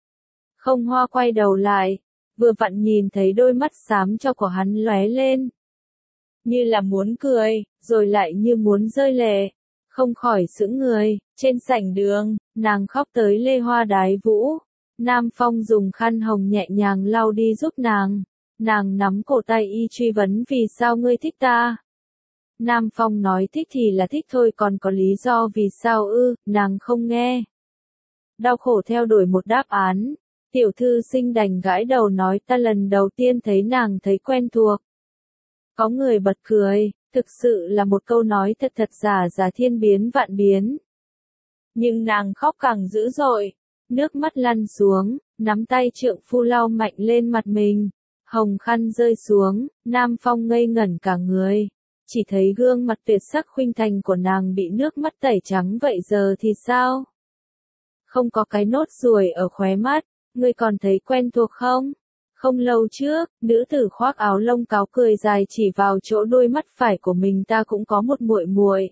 Không Hoa quay đầu lại, vừa vặn nhìn thấy đôi mắt xám cho của hắn lóe lên, như là muốn cười, rồi lại như muốn rơi lệ, không khỏi sững người. Trên sảnh đường, nàng khóc tới lê hoa đái vũ, Nam Phong dùng khăn hồng nhẹ nhàng lau đi giúp nàng, nàng nắm cổ tay y truy vấn vì sao ngươi thích ta. Nam Phong nói thích thì là thích thôi, còn có lý do vì sao ư, nàng không nghe. Đau khổ theo đuổi một đáp án. Tiểu thư sinh đành gãi đầu nói ta lần đầu tiên thấy nàng thấy quen thuộc. Có người bật cười, thực sự là một câu nói thật thật giả giả thiên biến vạn biến. Nhưng nàng khóc càng dữ dội, nước mắt lăn xuống, nắm tay trượng phu lau mạnh lên mặt mình, hồng khăn rơi xuống, Nam Phong ngây ngẩn cả người, chỉ thấy gương mặt tuyệt sắc khuynh thành của nàng bị nước mắt tẩy trắng. Vậy giờ thì sao? Không có cái nốt ruồi ở khóe mắt. Ngươi còn thấy quen thuộc không? Không lâu trước, nữ tử khoác áo lông cáo cười dài chỉ vào chỗ đôi mắt phải của mình, ta cũng có một muội muội,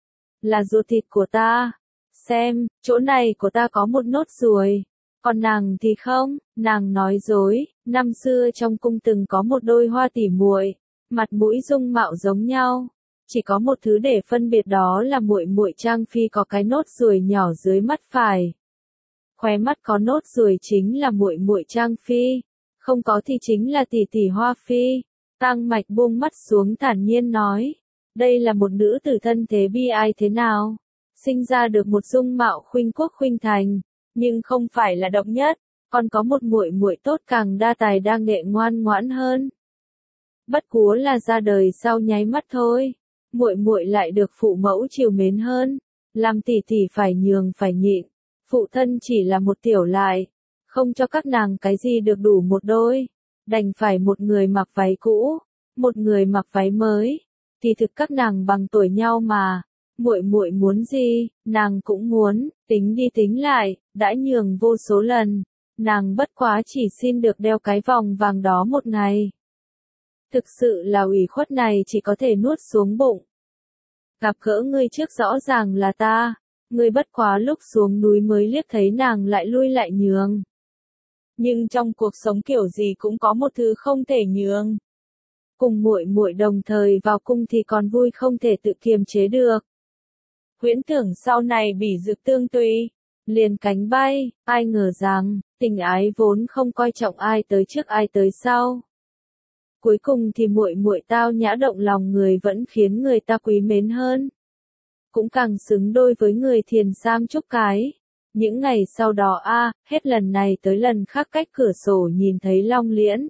là ruột thịt của ta. Xem, chỗ này của ta có một nốt ruồi, còn nàng thì không. Nàng nói dối, năm xưa trong cung từng có một đôi hoa tỉ muội, mặt mũi dung mạo giống nhau, chỉ có một thứ để phân biệt, đó là muội muội Trang Phi có cái nốt ruồi nhỏ dưới mắt phải. Khóe mắt có nốt ruồi chính là muội muội Trang Phi, không có thì chính là tỷ tỷ Hoa Phi. Tang Mạch buông mắt xuống thản nhiên nói, đây là một nữ tử thân thế bi ai thế nào, sinh ra được một dung mạo khuynh quốc khuynh thành, nhưng không phải là độc nhất, còn có một muội muội tốt càng đa tài đa nghệ ngoan ngoãn hơn. Bất quá là ra đời sau nháy mắt thôi, muội muội lại được phụ mẫu chiều mến hơn, làm tỷ tỷ phải nhường phải nhịn, phụ thân chỉ là một tiểu lại, không cho các nàng cái gì được đủ một đôi, đành phải một người mặc váy cũ, một người mặc váy mới, thì thực các nàng bằng tuổi nhau mà, muội muội muốn gì, nàng cũng muốn, tính đi tính lại, đã nhường vô số lần, nàng bất quá chỉ xin được đeo cái vòng vàng đó một ngày. Thực sự là ủy khuất này chỉ có thể nuốt xuống bụng. Gặp gỡ ngươi trước rõ ràng là ta, ngươi bất quá lúc xuống núi mới liếc thấy nàng lại lui lại nhường. Nhưng trong cuộc sống kiểu gì cũng có một thứ không thể nhường. Cùng muội muội đồng thời vào cung thì còn vui không thể tự kiềm chế được. Huyễn tưởng sau này bỉ dực tương tùy, liền cánh bay, ai ngờ rằng, tình ái vốn không coi trọng ai tới trước ai tới sau. Cuối cùng thì muội muội tao nhã động lòng người vẫn khiến người ta quý mến hơn. Cũng càng xứng đôi với người thiền sam trúc cái. Những ngày sau đó a, à, hết lần này tới lần khác cách cửa sổ nhìn thấy Long Liễn.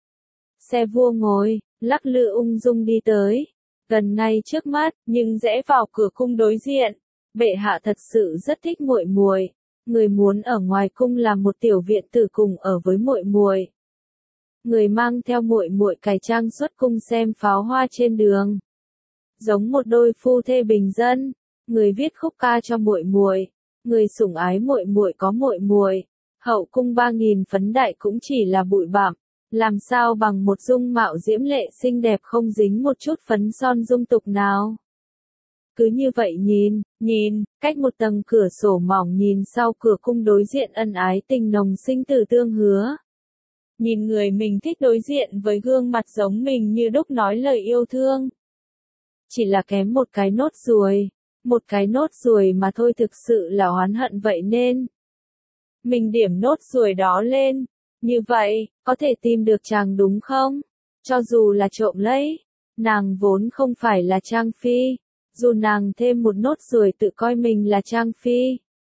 Xe vua ngồi, lắc lư ung dung đi tới, gần ngay trước mắt, nhưng rẽ vào cửa cung đối diện. Bệ hạ thật sự rất thích muội muội, người muốn ở ngoài cung làm một tiểu viện tử cùng ở với muội muội. Người mang theo muội muội cải trang xuất cung xem pháo hoa trên đường. Giống một đôi phu thê bình dân, người viết khúc ca cho muội muội, người sủng ái muội muội có muội muội. Hậu cung ba nghìn phấn đại cũng chỉ là bụi bặm, làm sao bằng một dung mạo diễm lệ xinh đẹp không dính một chút phấn son dung tục nào. Cứ như vậy nhìn, nhìn, cách một tầng cửa sổ mỏng nhìn sau cửa cung đối diện ân ái tình nồng sinh tử tương hứa. Nhìn người mình thích đối diện với gương mặt giống mình như đúc nói lời yêu thương. Chỉ là kém một cái nốt ruồi, một cái nốt ruồi mà thôi, thực sự là oán hận vậy nên. Mình điểm nốt ruồi đó lên, như vậy, có thể tìm được chàng đúng không? Cho dù là trộm lấy, nàng vốn không phải là Trang Phi, dù nàng thêm một nốt ruồi tự coi mình là Trang Phi.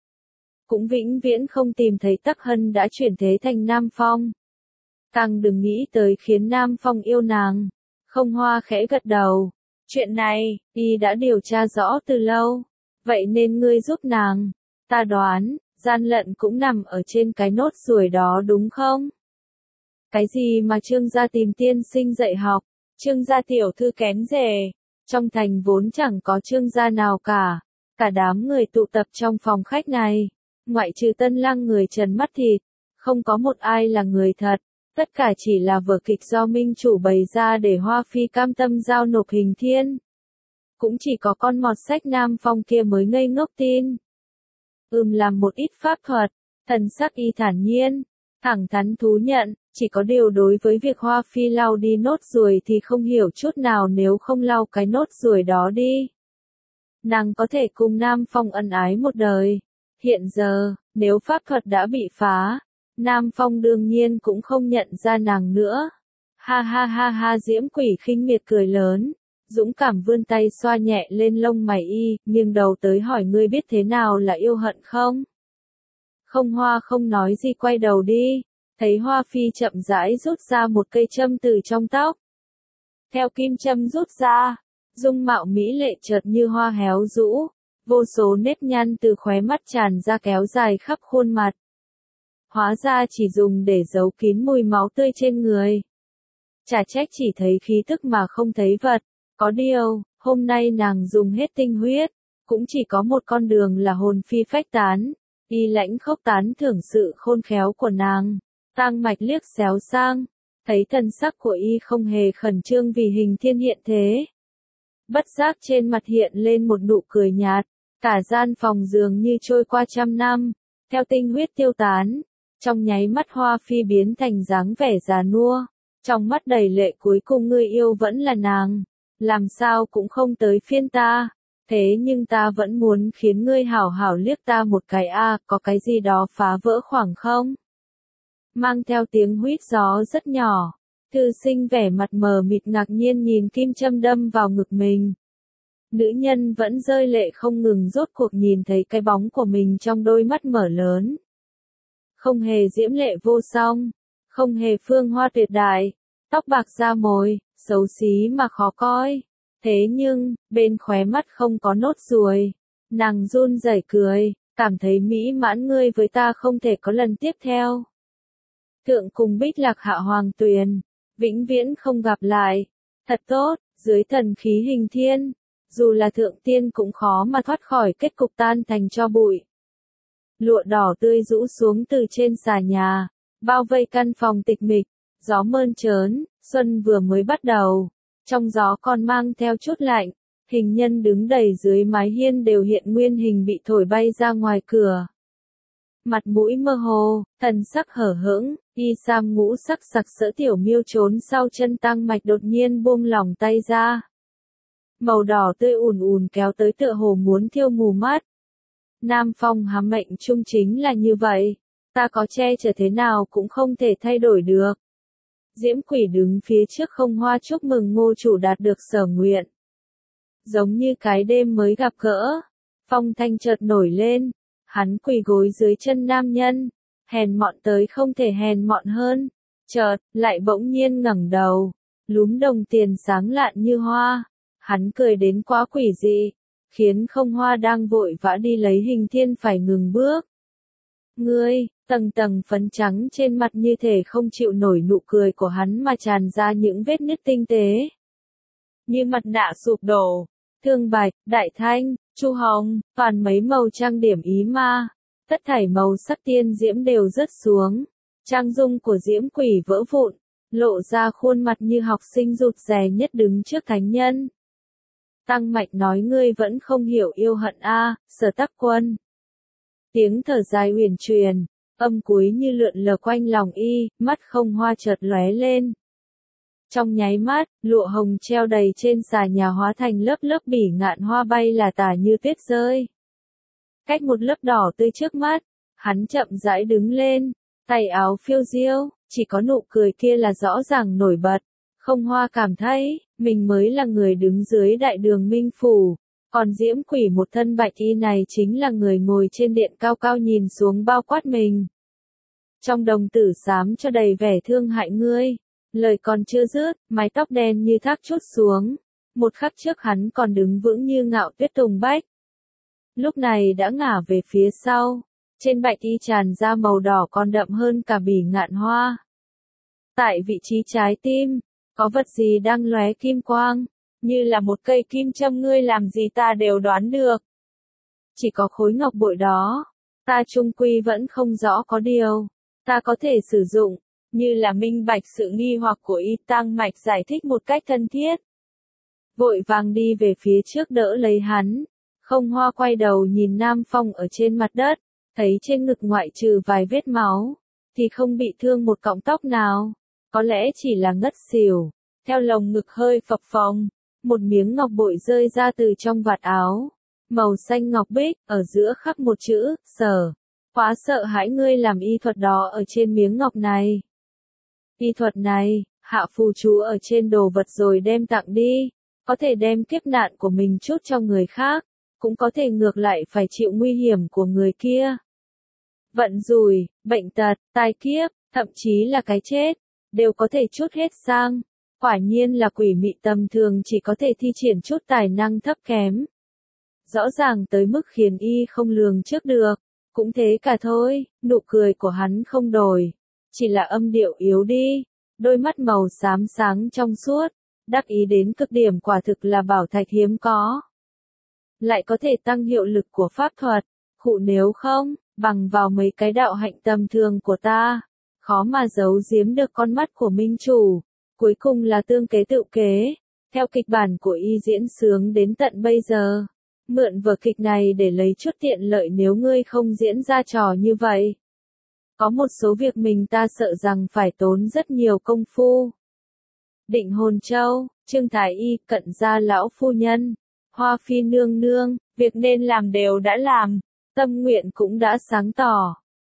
Cũng vĩnh viễn không tìm thấy Tắc Hân đã chuyển thế thành Nam Phong. Càng đừng nghĩ tới khiến Nam Phong yêu nàng. Không Hoa khẽ gật đầu. Chuyện này, y đã điều tra rõ từ lâu. Vậy nên ngươi giúp nàng. Ta đoán, gian lận cũng nằm ở trên cái nốt ruồi đó đúng không? Cái gì mà Trương gia tìm tiên sinh dạy học? Trương gia tiểu thư kén rể. Trong thành vốn chẳng có Trương gia nào cả. Cả đám người tụ tập trong phòng khách này. Ngoại trừ Tân Lang người trần mắt thịt. Không có một ai là người thật. Tất cả chỉ là vở kịch do minh chủ bày ra để Hoa Phi cam tâm giao nộp Hình Thiên. Cũng chỉ có con mọt sách Nam Phong kia mới ngây ngốc tin. Ừm làm một ít pháp thuật, thần sắc y thản nhiên, thẳng thắn thú nhận, chỉ có điều đối với việc Hoa Phi lau đi nốt ruồi thì không hiểu chút nào nếu không lau cái nốt ruồi đó đi. Nàng có thể cùng Nam Phong ân ái một đời. Hiện giờ, nếu pháp thuật đã bị phá, Nam Phong đương nhiên cũng không nhận ra nàng nữa. Ha ha ha ha, Diễm Quỷ khinh miệt cười lớn, dũng cảm vươn tay xoa nhẹ lên lông mày y, nghiêng đầu tới hỏi ngươi biết thế nào là yêu hận không? Không Hoa không nói gì quay đầu đi, thấy Hoa Phi chậm rãi rút ra một cây châm từ trong tóc. Theo kim châm rút ra, dung mạo mỹ lệ chợt như hoa héo rũ, vô số nếp nhăn từ khóe mắt tràn ra kéo dài khắp khuôn mặt. Hóa ra chỉ dùng để giấu kín mùi máu tươi trên người. Chả trách chỉ thấy khí tức mà không thấy vật. Có điều, hôm nay nàng dùng hết tinh huyết, cũng chỉ có một con đường là hồn phi phách tán. Y lãnh khốc tán thưởng sự khôn khéo của nàng. Tang Mạch liếc xéo sang, thấy thần sắc của y không hề khẩn trương vì Hình Thiên hiện thế. Bất giác trên mặt hiện lên một nụ cười nhạt, cả gian phòng dường như trôi qua trăm năm, theo tinh huyết tiêu tán. Trong nháy mắt Hoa Phi biến thành dáng vẻ già nua, trong mắt đầy lệ cuối cùng ngươi yêu vẫn là nàng, làm sao cũng không tới phiên ta, thế nhưng ta vẫn muốn khiến ngươi hảo hảo liếc ta một cái a, à, có cái gì đó phá vỡ khoảng không? Mang theo tiếng huýt gió rất nhỏ, Thư sinh vẻ mặt mờ mịt ngạc nhiên nhìn kim châm đâm vào ngực mình. Nữ nhân vẫn rơi lệ không ngừng, rốt cuộc nhìn thấy cái bóng của mình trong đôi mắt mở lớn. Không hề diễm lệ vô song, không hề phương hoa tuyệt đại, tóc bạc da mồi, xấu xí mà khó coi. Thế nhưng, bên khóe mắt không có nốt ruồi. Nàng run rẩy cười, cảm thấy mỹ mãn, ngươi với ta không thể có lần tiếp theo. Thượng cùng Bích Lạc hạ hoàng tuyền, vĩnh viễn không gặp lại. Thật tốt, dưới thần khí hình thiên, dù là thượng tiên cũng khó mà thoát khỏi kết cục tan thành tro bụi. Lụa đỏ tươi rũ xuống từ trên xà nhà, bao vây căn phòng tịch mịch, gió mơn trớn, xuân vừa mới bắt đầu, trong gió còn mang theo chút lạnh, hình nhân đứng đầy dưới mái hiên đều hiện nguyên hình bị thổi bay ra ngoài cửa. Mặt mũi mơ hồ, thần sắc hở hững, y sam ngũ sắc sặc sỡ tiểu miêu trốn sau chân tăng mạch đột nhiên buông lỏng tay ra. Màu đỏ tươi ùn ùn kéo tới tựa hồ muốn thiêu mù mắt. Nam Phong hám mệnh trung chính là như vậy, ta có che chở thế nào cũng không thể thay đổi được. Diễm Quỷ đứng phía trước không hoa chúc mừng ngô chủ đạt được sở nguyện. Giống như cái đêm mới gặp gỡ, phong thanh chợt nổi lên, hắn quỳ gối dưới chân nam nhân, hèn mọn tới không thể hèn mọn hơn, chợt, lại bỗng nhiên ngẩng đầu, lúm đồng tiền sáng lạn như hoa, hắn cười đến quá quỷ dị, khiến không hoa đang vội vã đi lấy hình thiên phải ngừng bước. Ngươi, tầng tầng phấn trắng trên mặt như thể không chịu nổi nụ cười của hắn mà tràn ra những vết nứt tinh tế. Như mặt nạ sụp đổ, thương bạch, đại thanh, chu hồng, toàn mấy màu trang điểm ý ma, tất thảy màu sắc tiên diễm đều rớt xuống, trang dung của Diễm Quỷ vỡ vụn, lộ ra khuôn mặt như học sinh rụt rè nhất đứng trước thánh nhân. Tăng Mạch nói ngươi vẫn không hiểu yêu hận a, Sở Tắc Quân. Tiếng thở dài huyền truyền, âm cuối như lượn lờ quanh lòng y, mắt không hoa chợt lóe lên. Trong nháy mắt, lụa hồng treo đầy trên xà nhà hóa thành lớp lớp bỉ ngạn hoa bay là tả như tuyết rơi. Cách một lớp đỏ tươi trước mắt, hắn chậm rãi đứng lên, tay áo phiêu diêu, chỉ có nụ cười kia là rõ ràng nổi bật. Không hoa cảm thấy, mình mới là người đứng dưới đại đường Minh Phủ, còn Diễm Quỷ một thân bạch y này chính là người ngồi trên điện cao cao nhìn xuống bao quát mình. Trong đồng tử xám cho đầy vẻ thương hại ngươi, lời còn chưa dứt, mái tóc đen như thác trút xuống, một khắc trước hắn còn đứng vững như ngạo tuyết tùng bách. Lúc này đã ngả về phía sau, trên bạch y tràn ra màu đỏ còn đậm hơn cả bỉ ngạn hoa. Tại vị trí trái tim, có vật gì đang lóe kim quang, như là một cây kim châm, ngươi làm gì ta đều đoán được. Chỉ có khối ngọc bội đó, ta chung quy vẫn không rõ, có điều, ta có thể sử dụng, như là minh bạch sự nghi hoặc của y. Tăng Mạch giải thích một cách thân thiết. Vội vàng đi về phía trước đỡ lấy hắn, không hoa quay đầu nhìn Nam Phong ở trên mặt đất, thấy trên ngực ngoại trừ vài vết máu, thì không bị thương một cọng tóc nào. Có lẽ chỉ là ngất xỉu, theo lồng ngực hơi phập phồng, một miếng ngọc bội rơi ra từ trong vạt áo, màu xanh ngọc bích, ở giữa khắc một chữ, Sở. Quá sợ hãi ngươi làm y thuật đó ở trên miếng ngọc này. Y thuật này, hạ phù chú ở trên đồ vật rồi đem tặng đi, có thể đem kiếp nạn của mình chút cho người khác, cũng có thể ngược lại phải chịu nguy hiểm của người kia. Vận rủi, bệnh tật, tai kiếp, thậm chí là cái chết, đều có thể chút hết sang. Quả nhiên là quỷ mị tầm thường chỉ có thể thi triển chút tài năng thấp kém. Rõ ràng tới mức khiến y không lường trước được, cũng thế cả thôi, nụ cười của hắn không đổi, chỉ là âm điệu yếu đi, đôi mắt màu xám sáng trong suốt, đắc ý đến cực điểm, quả thực là bảo thạch hiếm có. Lại có thể tăng hiệu lực của pháp thuật, khụ nếu không, bằng vào mấy cái đạo hạnh tầm thường của ta, khó mà giấu giếm được con mắt của minh chủ. Cuối cùng là tương kế tự kế, theo kịch bản của y diễn sướng đến tận bây giờ. Mượn vở kịch này để lấy chút tiện lợi nếu ngươi không diễn ra trò như vậy. Có một số việc mình ta sợ rằng phải tốn rất nhiều công phu. Định Hồn Châu, Trương Thái Y, Cận Gia lão phu nhân, Hoa Phi nương nương, việc nên làm đều đã làm, tâm nguyện cũng đã sáng tỏ.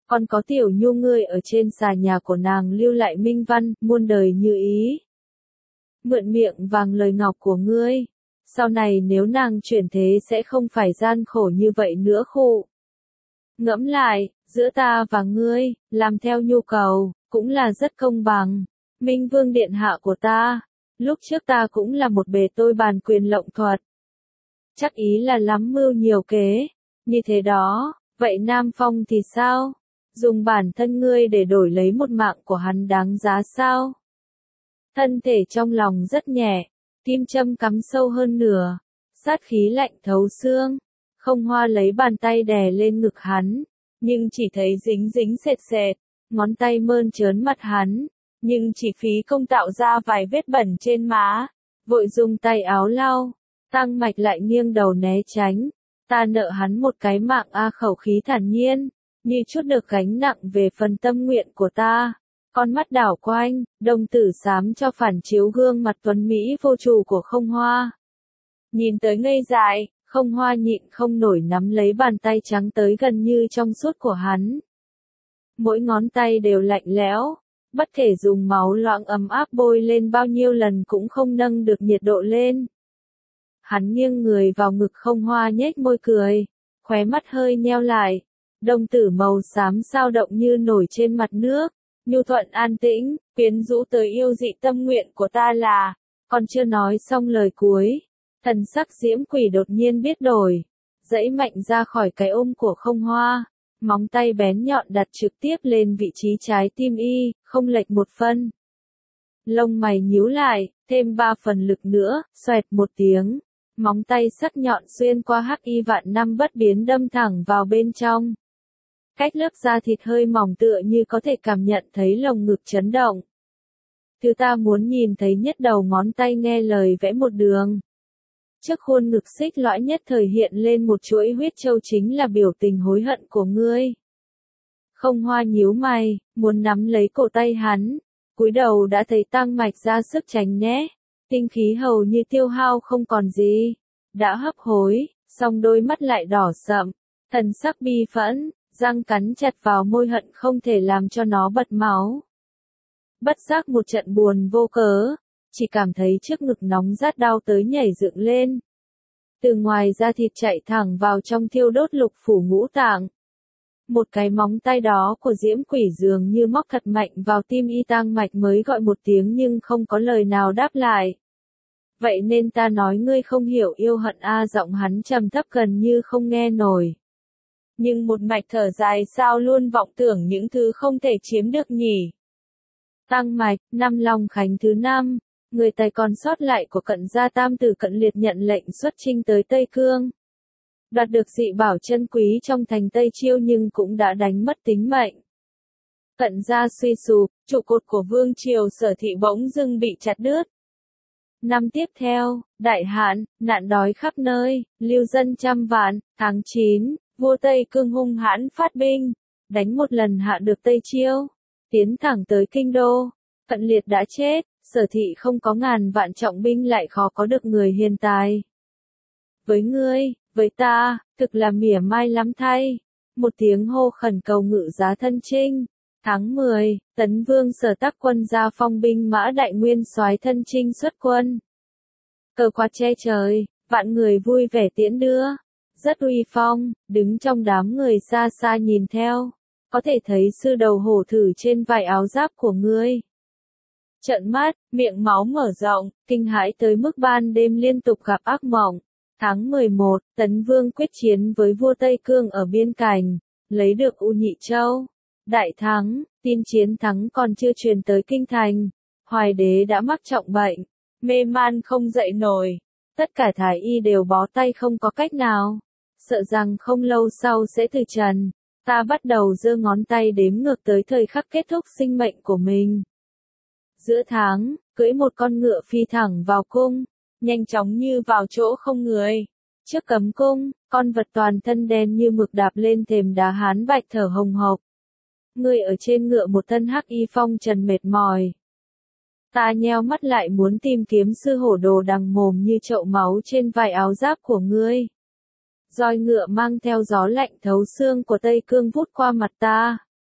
Còn có Tiểu Nhu ngươi ở trên xà nhà của nàng lưu lại minh văn, muôn đời như ý. Mượn miệng vàng lời ngọc của ngươi. Sau này nếu nàng chuyển thế sẽ không phải gian khổ như vậy nữa khụ. Ngẫm lại, giữa ta và ngươi, làm theo nhu cầu, cũng là rất công bằng. Minh Vương điện hạ của ta, lúc trước ta cũng là một bề tôi bàn quyền lộng thuật. Chắc ý là lắm mưu nhiều kế, như thế đó, vậy Nam Phong thì sao? Dùng bản thân ngươi để đổi lấy một mạng của hắn đáng giá sao? Thân thể trong lòng rất nhẹ, kim châm cắm sâu hơn nửa, sát khí lạnh thấu xương. Không Hoa lấy bàn tay đè lên ngực hắn, nhưng chỉ thấy dính dính sệt sệt, ngón tay mơn trớn mặt hắn, nhưng chỉ phí công tạo ra vài vết bẩn trên má, vội dùng tay áo lau. Tăng Mạch lại nghiêng đầu né tránh, ta nợ hắn một cái mạng a khẩu khí thản nhiên, như chút được gánh nặng về phần tâm nguyện của ta. Con mắt đảo quanh, đồng tử xám cho phản chiếu gương mặt tuấn Mỹ vô chủ của Không Hoa. Nhìn tới ngây dại, Không Hoa nhịn không nổi nắm lấy bàn tay trắng tới gần như trong suốt của hắn. Mỗi ngón tay đều lạnh lẽo, bất kể dùng máu loãng ấm áp bôi lên bao nhiêu lần cũng không nâng được nhiệt độ lên. Hắn nghiêng người vào ngực Không Hoa nhếch môi cười, khóe mắt hơi nheo lại, đồng tử màu xám dao động như nổi trên mặt nước, nhu thuận an tĩnh, quyến rũ tới yêu dị tâm nguyện của ta là, còn chưa nói xong lời cuối, thần sắc Diễm Quỷ đột nhiên biết đổi, dãy mạnh ra khỏi cái ôm của Không Hoa, móng tay bén nhọn đặt trực tiếp lên vị trí trái tim y, không lệch một phân. Lông mày nhíu lại, thêm ba phần lực nữa, xoẹt một tiếng. Móng tay sắc nhọn xuyên qua hắc y vạn năm bất biến đâm thẳng vào bên trong. Cách lớp da thịt hơi mỏng tựa như có thể cảm nhận thấy lồng ngực chấn động. Thứ ta muốn nhìn thấy nhất đầu ngón tay nghe lời vẽ một đường. Trước khuôn ngực xích lõi nhất thời hiện lên một chuỗi huyết châu chính là biểu tình hối hận của ngươi. Không Hoa nhíu mày, muốn nắm lấy cổ tay hắn. Cúi đầu đã thấy Tăng Mạch ra sức tránh né. Tinh khí hầu như tiêu hao không còn gì, đã hấp hối, song đôi mắt lại đỏ sậm, thần sắc bi phẫn, răng cắn chặt vào môi hận không thể làm cho nó bật máu. Bất giác một trận buồn vô cớ, chỉ cảm thấy trước ngực nóng rát đau tới nhảy dựng lên. Từ ngoài da thịt chạy thẳng vào trong thiêu đốt lục phủ ngũ tạng. Một cái móng tay đó của Diễm Quỷ dường như móc thật mạnh vào tim y. Tăng Mạch mới gọi một tiếng nhưng không có lời nào đáp lại. Vậy nên ta nói ngươi không hiểu yêu hận a giọng hắn trầm thấp gần như không nghe nổi. Nhưng một mạch thở dài sao luôn vọng tưởng những thứ không thể chiếm được nhỉ. Tăng Mạch, năm Long Khánh thứ năm, người tài còn sót lại của Cận gia tam tử Cận Liệt nhận lệnh xuất chinh tới Tây Cương. Đoạt được dị bảo chân quý trong thành Tây Chiêu nhưng cũng đã đánh mất tính mệnh. Cận gia suy sụp, trụ cột của vương triều Sở Thị bỗng dưng bị chặt đứt. Năm tiếp theo, đại hạn, nạn đói khắp nơi, lưu dân trăm vạn. Tháng chín, vua Tây Cương hung hãn phát binh, đánh một lần hạ được Tây Chiêu, tiến thẳng tới kinh đô. Cận Liệt đã chết, Sở Thị không có ngàn vạn trọng binh lại khó có được người hiền tài. Với ngươi, với ta, thực là mỉa mai lắm thay. Một tiếng hô khẩn cầu ngự giá thân chinh. Tháng mười, Tấn Vương Sở Tắc Quân ra phong binh mã đại nguyên soái thân chinh xuất quân. Cờ quạt che trời, vạn người vui vẻ tiễn đưa. Rất uy phong, đứng trong đám người xa xa nhìn theo. Có thể thấy sư đầu hổ thử trên vải áo giáp của ngươi. Trợn mắt, miệng máu mở rộng, kinh hãi tới mức ban đêm liên tục gặp ác mộng. Tháng mười một, Tấn Vương quyết chiến với vua Tây Cương ở biên cảnh, lấy được U Nhị Châu. Đại thắng, tin chiến thắng còn chưa truyền tới kinh thành. Hoài đế đã mắc trọng bệnh, mê man không dậy nổi. Tất cả thái y đều bó tay không có cách nào. Sợ rằng không lâu sau sẽ từ trần. Ta bắt đầu giơ ngón tay đếm ngược tới thời khắc kết thúc sinh mệnh của mình. Giữa tháng, cưỡi một con ngựa phi thẳng vào cung, nhanh chóng như vào chỗ không người. Trước cấm cung, con vật toàn thân đen như mực đạp lên thềm đá hán bạch thở hồng hộc. Người ở trên ngựa một thân hắc y phong trần mệt mỏi. Ta nheo mắt lại muốn tìm kiếm sư hổ đồ đằng mồm như chậu máu trên vải áo giáp của ngươi. Roi ngựa mang theo gió lạnh thấu xương của Tây Cương vút qua mặt ta.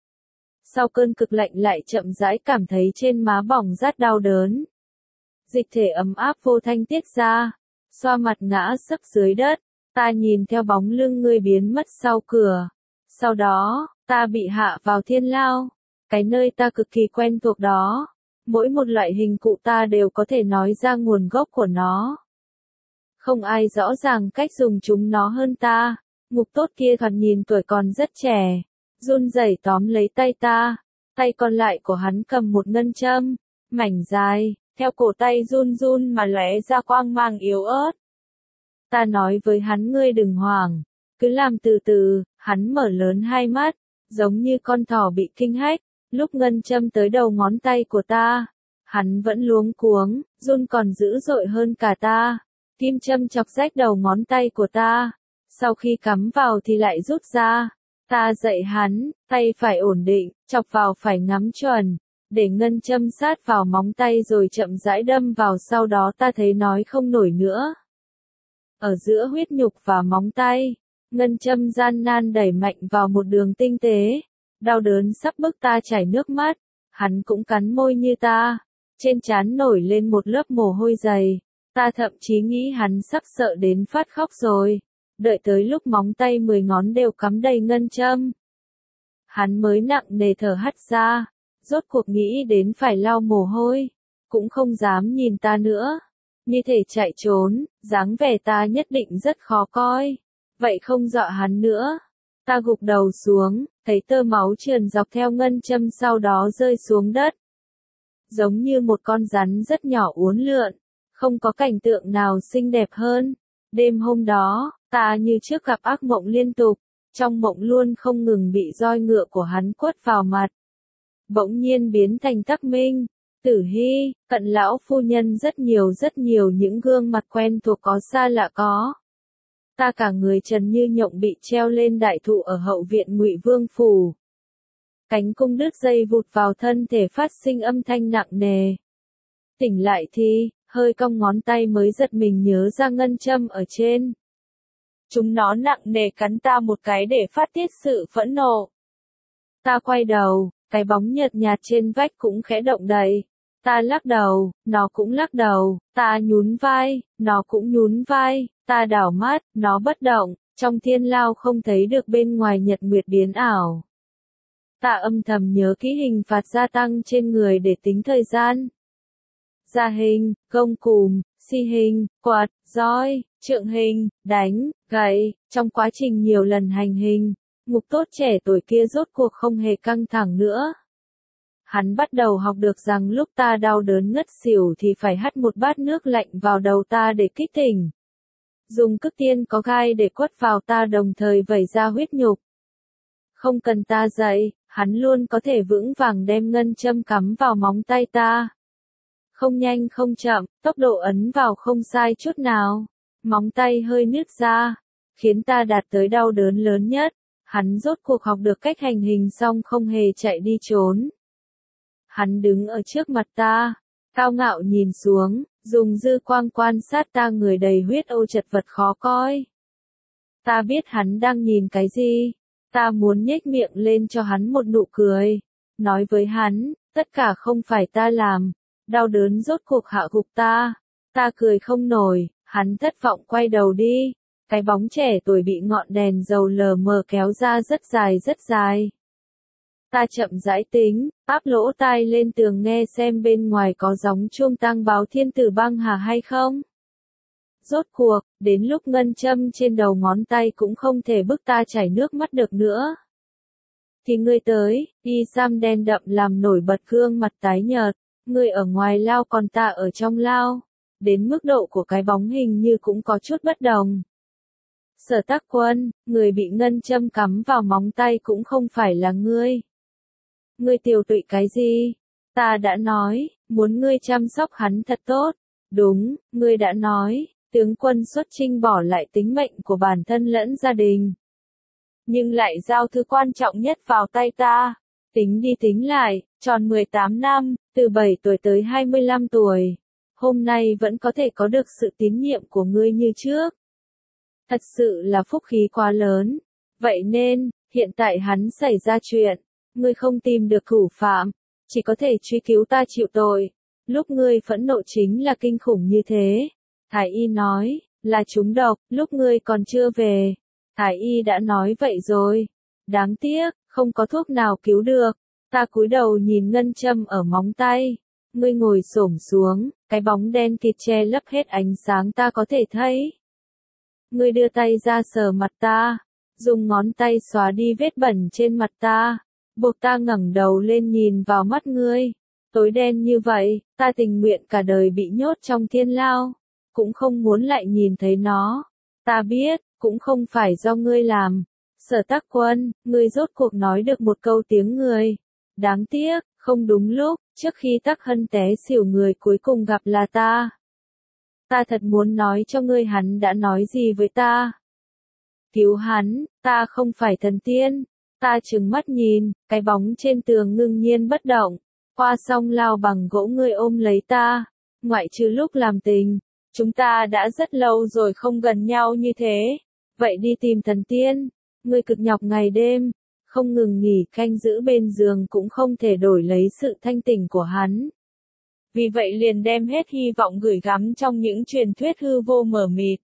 sau cơn cực lạnh lại chậm rãi cảm thấy trên má bỏng rát đau đớn. Dịch thể ấm áp vô thanh tiết ra, xoa mặt ngã sấp dưới đất, ta nhìn theo bóng lưng ngươi biến mất sau cửa. Sau đó, ta bị hạ vào thiên lao, cái nơi ta cực kỳ quen thuộc đó. Mỗi một loại hình cụ ta đều có thể nói ra nguồn gốc của nó. Không ai rõ ràng cách dùng chúng nó hơn ta. Ngục tốt kia thoạt nhìn tuổi còn rất trẻ, run rẩy tóm lấy tay ta, tay còn lại của hắn cầm một ngân châm, mảnh dài, theo cổ tay run run mà lóe ra quang mang yếu ớt. Ta nói với hắn ngươi đừng hoảng, cứ làm từ từ. Hắn mở lớn hai mắt, giống như con thỏ bị kinh hách, lúc ngân châm tới đầu ngón tay của ta. Hắn vẫn luống cuống, run còn dữ dội hơn cả ta. Kim châm chọc rách đầu ngón tay của ta. Sau khi cắm vào thì lại rút ra. Ta dạy hắn, tay phải ổn định, chọc vào phải ngắm chuẩn, để ngân châm sát vào móng tay rồi chậm rãi đâm vào, sau đó ta thấy nói không nổi nữa. Ở giữa huyết nhục và móng tay, ngân châm gian nan đẩy mạnh vào một đường tinh tế, đau đớn sắp bức ta chảy nước mắt. Hắn cũng cắn môi như ta, trên trán nổi lên một lớp mồ hôi dày, ta thậm chí nghĩ hắn sắp sợ đến phát khóc rồi. Đợi tới lúc móng tay mười ngón đều cắm đầy ngân châm, hắn mới nặng nề thở hắt ra, rốt cuộc nghĩ đến phải lau mồ hôi, cũng không dám nhìn ta nữa, như thể chạy trốn, dáng vẻ ta nhất định rất khó coi, vậy không dọa hắn nữa. Ta gục đầu xuống, thấy tơ máu trườn dọc theo ngân châm sau đó rơi xuống đất. Giống như một con rắn rất nhỏ uốn lượn, không có cảnh tượng nào xinh đẹp hơn. Đêm hôm đó, ta như trước gặp ác mộng liên tục, trong mộng luôn không ngừng bị roi ngựa của hắn quất vào mặt. Bỗng nhiên biến thành Tắc Minh, Tử Hy, Cận lão phu nhân, rất nhiều rất nhiều những gương mặt quen thuộc có xa lạ có. Ta cả người trần như nhộng bị treo lên đại thụ ở hậu viện Ngụy Vương phủ. Cánh cung đứt dây vụt vào thân thể phát sinh âm thanh nặng nề. Tỉnh lại thì, hơi cong ngón tay mới giật mình nhớ ra ngân châm ở trên. Chúng nó nặng nề cắn ta một cái để phát tiết sự phẫn nộ. Ta quay đầu, cái bóng nhợt nhạt trên vách cũng khẽ động đậy. Ta lắc đầu, nó cũng lắc đầu, ta nhún vai, nó cũng nhún vai, ta đảo mắt, nó bất động, trong thiên lao không thấy được bên ngoài nhật nguyệt biến ảo. Ta âm thầm nhớ kỹ hình phạt gia tăng trên người để tính thời gian. Gia hình, gông cùm, si hình, quạt, roi, trượng hình, đánh, gậy, trong quá trình nhiều lần hành hình, ngục tốt trẻ tuổi kia rốt cuộc không hề căng thẳng nữa. Hắn bắt đầu học được rằng lúc ta đau đớn ngất xỉu thì phải hắt một bát nước lạnh vào đầu ta để kích tỉnh. Dùng cước tiên có gai để quất vào ta đồng thời vẩy ra huyết nhục. Không cần ta dạy, hắn luôn có thể vững vàng đem ngân châm cắm vào móng tay ta. Không nhanh không chậm, tốc độ ấn vào không sai chút nào. Móng tay hơi nứt ra, khiến ta đạt tới đau đớn lớn nhất. Hắn rốt cuộc học được cách hành hình xong không hề chạy đi trốn. Hắn đứng ở trước mặt ta, cao ngạo nhìn xuống, dùng dư quang quan sát ta người đầy huyết ô chật vật khó coi. Ta biết hắn đang nhìn cái gì, ta muốn nhếch miệng lên cho hắn một nụ cười, nói với hắn, tất cả không phải ta làm, đau đớn rốt cuộc hạ gục ta. Ta cười không nổi, hắn thất vọng quay đầu đi, cái bóng trẻ tuổi bị ngọn đèn dầu lờ mờ kéo ra rất dài rất dài. Ta chậm rãi tính, áp lỗ tai lên tường nghe xem bên ngoài có gióng chuông tang báo thiên tử băng hà hay không. Rốt cuộc, đến lúc ngân châm trên đầu ngón tay cũng không thể bức ta chảy nước mắt được nữa. Thì ngươi tới, y sam đen đậm làm nổi bật gương mặt tái nhợt, ngươi ở ngoài lao còn ta ở trong lao. Đến mức độ của cái bóng hình như cũng có chút bất đồng. Sở Tắc Quân, người bị ngân châm cắm vào móng tay cũng không phải là ngươi. Ngươi tiều tụy cái gì? Ta đã nói, muốn ngươi chăm sóc hắn thật tốt. Đúng, ngươi đã nói, tướng quân xuất chinh bỏ lại tính mệnh của bản thân lẫn gia đình. Nhưng lại giao thứ quan trọng nhất vào tay ta. Tính đi tính lại, tròn mười tám năm, từ bảy tuổi tới hai mươi lăm tuổi. Hôm nay vẫn có thể có được sự tín nhiệm của ngươi như trước. Thật sự là phúc khí quá lớn. Vậy nên, hiện tại hắn xảy ra chuyện, ngươi không tìm được thủ phạm, chỉ có thể truy cứu ta chịu tội. Lúc ngươi phẫn nộ chính là kinh khủng như thế. Thái y nói, là trúng độc, lúc ngươi còn chưa về. Thái y đã nói vậy rồi. Đáng tiếc, không có thuốc nào cứu được. Ta cúi đầu nhìn ngân châm ở móng tay. Ngươi ngồi xổm xuống, cái bóng đen kịt che lấp hết ánh sáng ta có thể thấy. Ngươi đưa tay ra sờ mặt ta, dùng ngón tay xóa đi vết bẩn trên mặt ta, buộc ta ngẩng đầu lên nhìn vào mắt ngươi. Tối đen như vậy, ta tình nguyện cả đời bị nhốt trong thiên lao, cũng không muốn lại nhìn thấy nó. Ta biết, cũng không phải do ngươi làm. Sở Tắc Quân, ngươi rốt cuộc nói được một câu tiếng người. Đáng tiếc, không đúng lúc, trước khi Tắc Hân té xỉu người cuối cùng gặp là ta. Ta thật muốn nói cho ngươi hắn đã nói gì với ta. Cứu hắn, ta không phải thần tiên. Ta trừng mắt nhìn, cái bóng trên tường ngưng nhiên bất động. Qua song lao bằng gỗ ngươi ôm lấy ta. Ngoại trừ lúc làm tình, chúng ta đã rất lâu rồi không gần nhau như thế. Vậy đi tìm thần tiên. Ngươi cực nhọc ngày đêm, không ngừng nghỉ canh giữ bên giường cũng không thể đổi lấy sự thanh tỉnh của hắn. Vì vậy liền đem hết hy vọng gửi gắm trong những truyền thuyết hư vô mờ mịt.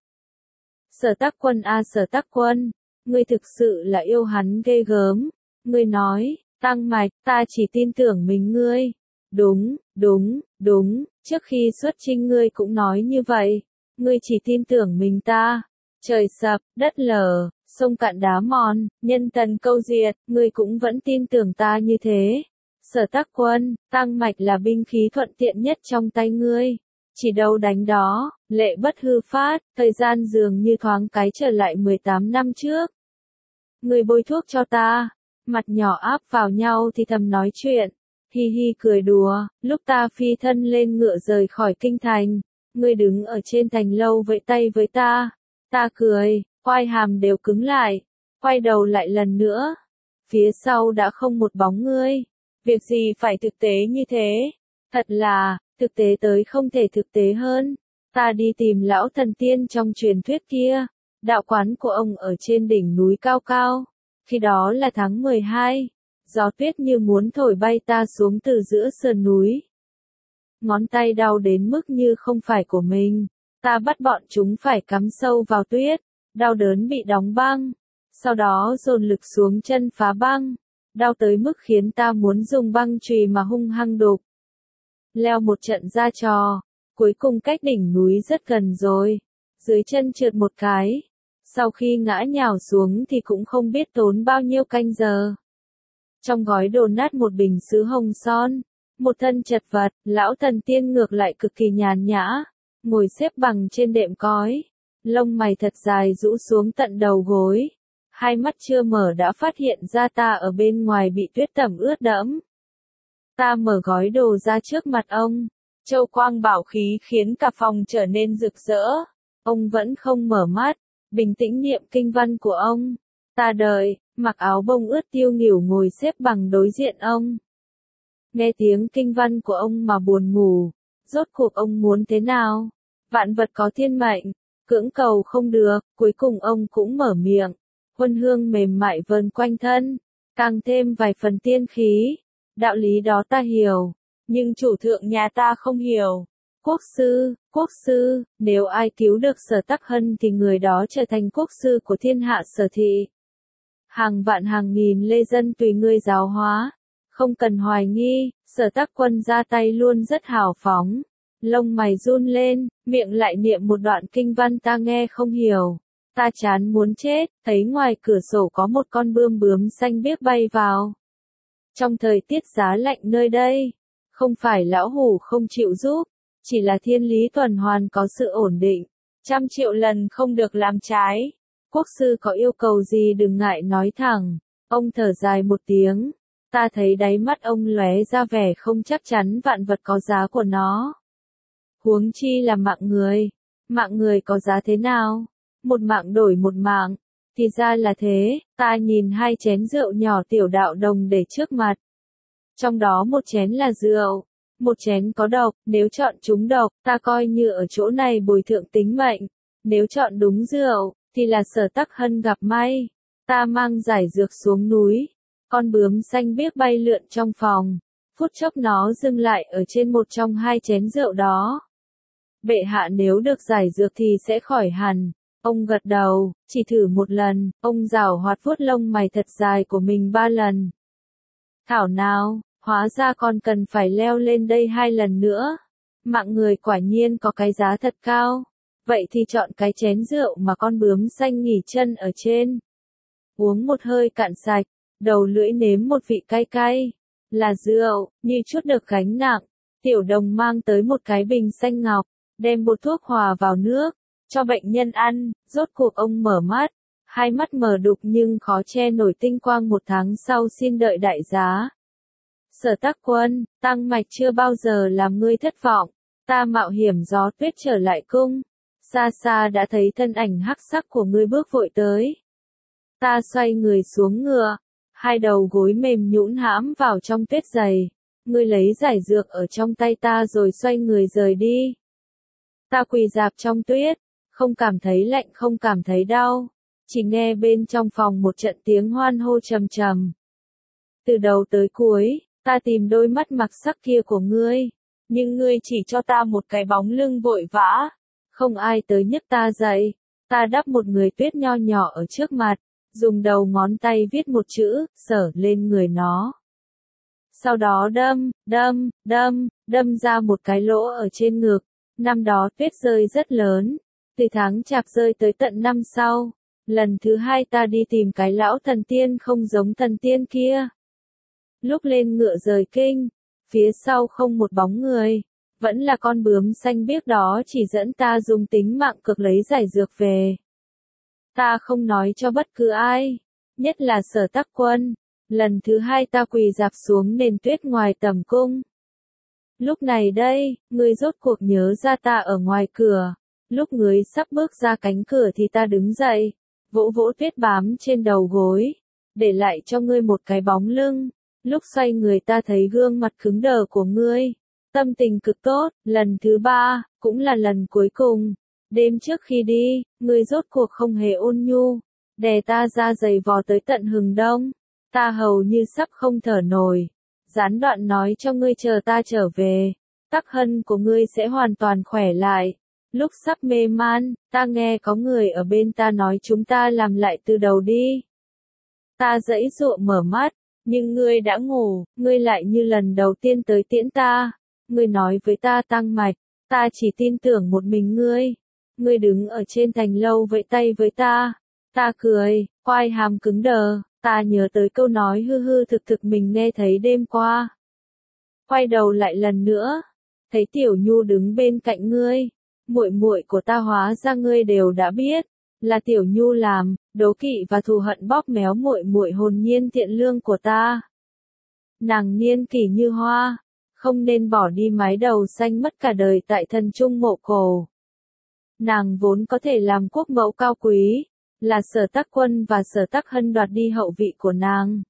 Sở Tắc Quân a Sở Tắc Quân, ngươi thực sự là yêu hắn ghê gớm. Ngươi nói, Tăng Mạch, ta chỉ tin tưởng mình ngươi. Đúng, đúng, đúng, trước khi xuất chinh ngươi cũng nói như vậy. Ngươi chỉ tin tưởng mình ta. Trời sập, đất lở, sông cạn đá mòn, nhân tần câu diệt, ngươi cũng vẫn tin tưởng ta như thế. Sở Tắc Quân, Tăng Mạch là binh khí thuận tiện nhất trong tay ngươi. Chỉ đâu đánh đó, lệ bất hư phát, thời gian dường như thoáng cái trở lại mười tám năm trước. Ngươi bôi thuốc cho ta, mặt nhỏ áp vào nhau thì thầm nói chuyện, hi hi cười đùa, lúc ta phi thân lên ngựa rời khỏi kinh thành, ngươi đứng ở trên thành lâu vẫy tay với ta. Ta cười, quai hàm đều cứng lại, quay đầu lại lần nữa. Phía sau đã không một bóng ngươi. Việc gì phải thực tế như thế? Thật là, thực tế tới không thể thực tế hơn. Ta đi tìm lão thần tiên trong truyền thuyết kia. Đạo quán của ông ở trên đỉnh núi cao cao. Khi đó là tháng mười hai. Gió tuyết như muốn thổi bay ta xuống từ giữa sườn núi. Ngón tay đau đến mức như không phải của mình. Ta bắt bọn chúng phải cắm sâu vào tuyết. Đau đớn bị đóng băng. Sau đó dồn lực xuống chân phá băng. Đau tới mức khiến ta muốn dùng băng chùy mà hung hăng đục. Leo một trận ra trò. Cuối cùng cách đỉnh núi rất gần rồi. Dưới chân trượt một cái. Sau khi ngã nhào xuống thì cũng không biết tốn bao nhiêu canh giờ. Trong gói đồ nát một bình sứ hồng son. Một thân chật vật, lão thần tiên ngược lại cực kỳ nhàn nhã. Ngồi xếp bằng trên đệm cói. Lông mày thật dài rũ xuống tận đầu gối. Hai mắt chưa mở đã phát hiện ra ta ở bên ngoài bị tuyết tẩm ướt đẫm. Ta mở gói đồ ra trước mặt ông. Châu quang bảo khí khiến cả phòng trở nên rực rỡ. Ông vẫn không mở mắt, bình tĩnh niệm kinh văn của ông. Ta đợi, mặc áo bông ướt tiêu nghỉu ngồi xếp bằng đối diện ông. Nghe tiếng kinh văn của ông mà buồn ngủ. Rốt cuộc ông muốn thế nào? Vạn vật có thiên mệnh, cưỡng cầu không được, cuối cùng ông cũng mở miệng. Huân hương mềm mại vờn quanh thân, càng thêm vài phần tiên khí. Đạo lý đó ta hiểu, nhưng chủ thượng nhà ta không hiểu. Quốc sư, quốc sư, nếu ai cứu được Sở Tắc Hân thì người đó trở thành quốc sư của thiên hạ Sở thị. Hàng vạn hàng nghìn lê dân tùy ngươi giáo hóa, không cần hoài nghi, Sở Tắc Quân ra tay luôn rất hào phóng. Lông mày run lên, miệng lại niệm một đoạn kinh văn ta nghe không hiểu. Ta chán muốn chết, thấy ngoài cửa sổ có một con bươm bướm xanh biếc bay vào. Trong thời tiết giá lạnh nơi đây, không phải lão hủ không chịu giúp, chỉ là thiên lý tuần hoàn có sự ổn định. Trăm triệu lần không được làm trái. Quốc sư có yêu cầu gì đừng ngại nói thẳng. Ông thở dài một tiếng. Ta thấy đáy mắt ông lóe ra vẻ không chắc chắn vạn vật có giá của nó. Huống chi là mạng người. Mạng người có giá thế nào? Một mạng đổi một mạng. Thì ra là thế, ta nhìn hai chén rượu nhỏ tiểu đạo đồng để trước mặt. Trong đó một chén là rượu, một chén có độc, nếu chọn trúng độc, ta coi như ở chỗ này bồi thượng tính mệnh. Nếu chọn đúng rượu, thì là Sở Tắc Hân gặp may. Ta mang giải dược xuống núi. Con bướm xanh biếc bay lượn trong phòng, phút chốc nó dừng lại ở trên một trong hai chén rượu đó. Bệ hạ nếu được giải dược thì sẽ khỏi hẳn. Ông gật đầu, chỉ thử một lần, ông giảo hoạt vuốt lông mày thật dài của mình ba lần. Thảo nào, hóa ra còn cần phải leo lên đây hai lần nữa. Mạng người quả nhiên có cái giá thật cao. Vậy thì chọn cái chén rượu mà con bướm xanh nghỉ chân ở trên. Uống một hơi cạn sạch, đầu lưỡi nếm một vị cay cay. Là rượu, như chút được gánh nặng. Tiểu đồng mang tới một cái bình xanh ngọc, đem bột thuốc hòa vào nước, cho bệnh nhân ăn. Rốt cuộc ông mở mắt, hai mắt mờ đục nhưng khó che nổi tinh quang. Một tháng sau xin đợi đại giá. Sở Tắc Quân, Tăng Mạch chưa bao giờ làm ngươi thất vọng. Ta mạo hiểm gió tuyết trở lại cung. Xa xa đã thấy thân ảnh hắc sắc của ngươi bước vội tới. Ta xoay người xuống ngựa, hai đầu gối mềm nhũn hãm vào trong tuyết dày. Ngươi lấy giải dược ở trong tay ta rồi xoay người rời đi. Ta quỳ rạp trong tuyết, không cảm thấy lạnh không cảm thấy đau, chỉ nghe bên trong phòng một trận tiếng hoan hô trầm trầm. Từ đầu tới cuối, ta tìm đôi mắt mặc sắc kia của ngươi, nhưng ngươi chỉ cho ta một cái bóng lưng vội vã, không ai tới nhấc ta dậy. Ta đắp một người tuyết nho nhỏ ở trước mặt, dùng đầu ngón tay viết một chữ, Sở lên người nó. Sau đó đâm, đâm, đâm, đâm ra một cái lỗ ở trên ngực. Năm đó tuyết rơi rất lớn, từ tháng chạp rơi tới tận năm sau. Lần thứ hai ta đi tìm cái lão thần tiên không giống thần tiên kia. Lúc lên ngựa rời kinh, phía sau không một bóng người, vẫn là con bướm xanh biếc đó chỉ dẫn ta dùng tính mạng cực lấy giải dược về. Ta không nói cho bất cứ ai, nhất là Sở Tắc Quân. Lần thứ hai ta quỳ rạp xuống nền tuyết ngoài tầm cung. Lúc này đây, ngươi rốt cuộc nhớ ra ta ở ngoài cửa. Lúc ngươi sắp bước ra cánh cửa thì ta đứng dậy, vỗ vỗ tuyết bám trên đầu gối, để lại cho ngươi một cái bóng lưng. Lúc xoay người ta thấy gương mặt cứng đờ của ngươi. Tâm tình cực tốt. Lần thứ ba, cũng là lần cuối cùng. Đêm trước khi đi, ngươi rốt cuộc không hề ôn nhu, đè ta ra giày vò tới tận hừng đông. Ta hầu như sắp không thở nổi. Gián đoạn nói cho ngươi chờ ta trở về, Tắc Hân của ngươi sẽ hoàn toàn khỏe lại. Lúc sắp mê man, ta nghe có người ở bên ta nói chúng ta làm lại từ đầu đi. Ta giãy giụa mở mắt, nhưng ngươi đã ngủ. Ngươi lại như lần đầu tiên tới tiễn ta. Ngươi nói với ta Tăng Mạch, ta chỉ tin tưởng một mình ngươi. Ngươi đứng ở trên thành lâu vẫy tay với ta. Ta cười, quai hàm cứng đờ. Ta nhớ tới câu nói hư hư thực thực mình nghe thấy đêm qua. Quay đầu lại lần nữa, thấy Tiểu Nhu đứng bên cạnh ngươi. Muội muội của ta hóa ra ngươi đều đã biết, là Tiểu Nhu làm, đố kỵ và thù hận bóp méo muội muội hồn nhiên thiện lương của ta. Nàng niên kỷ như hoa, không nên bỏ đi mái đầu xanh mất cả đời tại Thần Trung Mộ Cổ. Nàng vốn có thể làm quốc mẫu cao quý, là Sở Tắc Quân và Sở Tắc Hân đoạt đi hậu vị của nàng.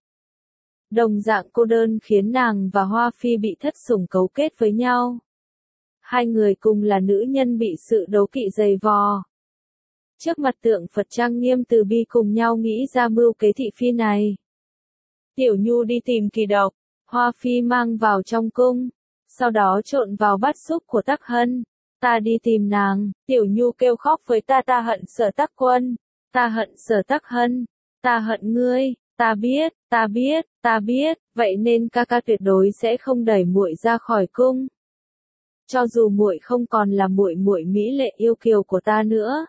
Đồng dạng cô đơn khiến nàng và Hoa Phi bị thất sủng cấu kết với nhau. Hai người cùng là nữ nhân bị sự đố kỵ dày vò. Trước mặt tượng Phật trang nghiêm từ bi cùng nhau nghĩ ra mưu kế thị phi này. Tiểu Nhu đi tìm kỳ độc, Hoa Phi mang vào trong cung, sau đó trộn vào bát súp của Tắc Hân. Ta đi tìm nàng, Tiểu Nhu kêu khóc với ta ta hận Sở Tắc Quân, ta hận Sở Tắc Hân, ta hận ngươi, ta biết, ta biết, ta biết, vậy nên ca ca tuyệt đối sẽ không đẩy muội ra khỏi cung. Cho dù muội không còn là muội muội mỹ lệ yêu kiều của ta nữa,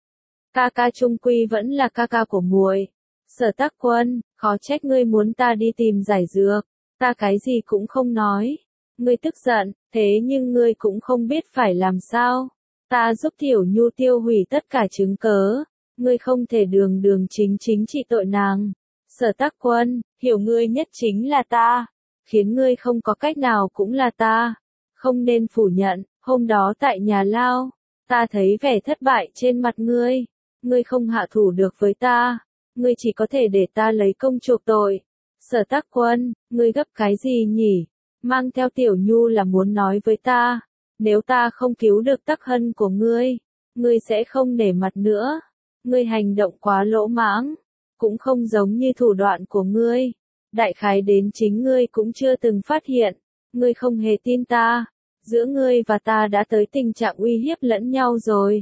ca ca chung quy vẫn là ca ca của muội. Sở Tắc Quân, khó trách ngươi muốn ta đi tìm giải dược, ta cái gì cũng không nói. Ngươi tức giận, thế nhưng ngươi cũng không biết phải làm sao. Ta giúp Tiểu Nhu tiêu hủy tất cả chứng cớ, ngươi không thể đường đường chính chính trị tội nàng. Sở Tắc Quân, hiểu ngươi nhất chính là ta, khiến ngươi không có cách nào cũng là ta. Không nên phủ nhận, hôm đó tại nhà lao, ta thấy vẻ thất bại trên mặt ngươi. Ngươi không hạ thủ được với ta, ngươi chỉ có thể để ta lấy công chuộc tội. Sở Tắc Quân, ngươi gấp cái gì nhỉ? Mang theo Tiểu Nhu là muốn nói với ta, nếu ta không cứu được Tắc Hân của ngươi, ngươi sẽ không nể mặt nữa. Ngươi hành động quá lỗ mãng, cũng không giống như thủ đoạn của ngươi. Đại khái đến chính ngươi cũng chưa từng phát hiện, ngươi không hề tin ta, giữa ngươi và ta đã tới tình trạng uy hiếp lẫn nhau rồi.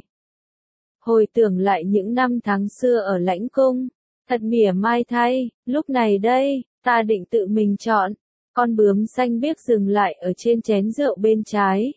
Hồi tưởng lại những năm tháng xưa ở lãnh cung, thật mỉa mai thay, lúc này đây, ta định tự mình chọn. Con bướm xanh biếc dừng lại ở trên chén rượu bên trái.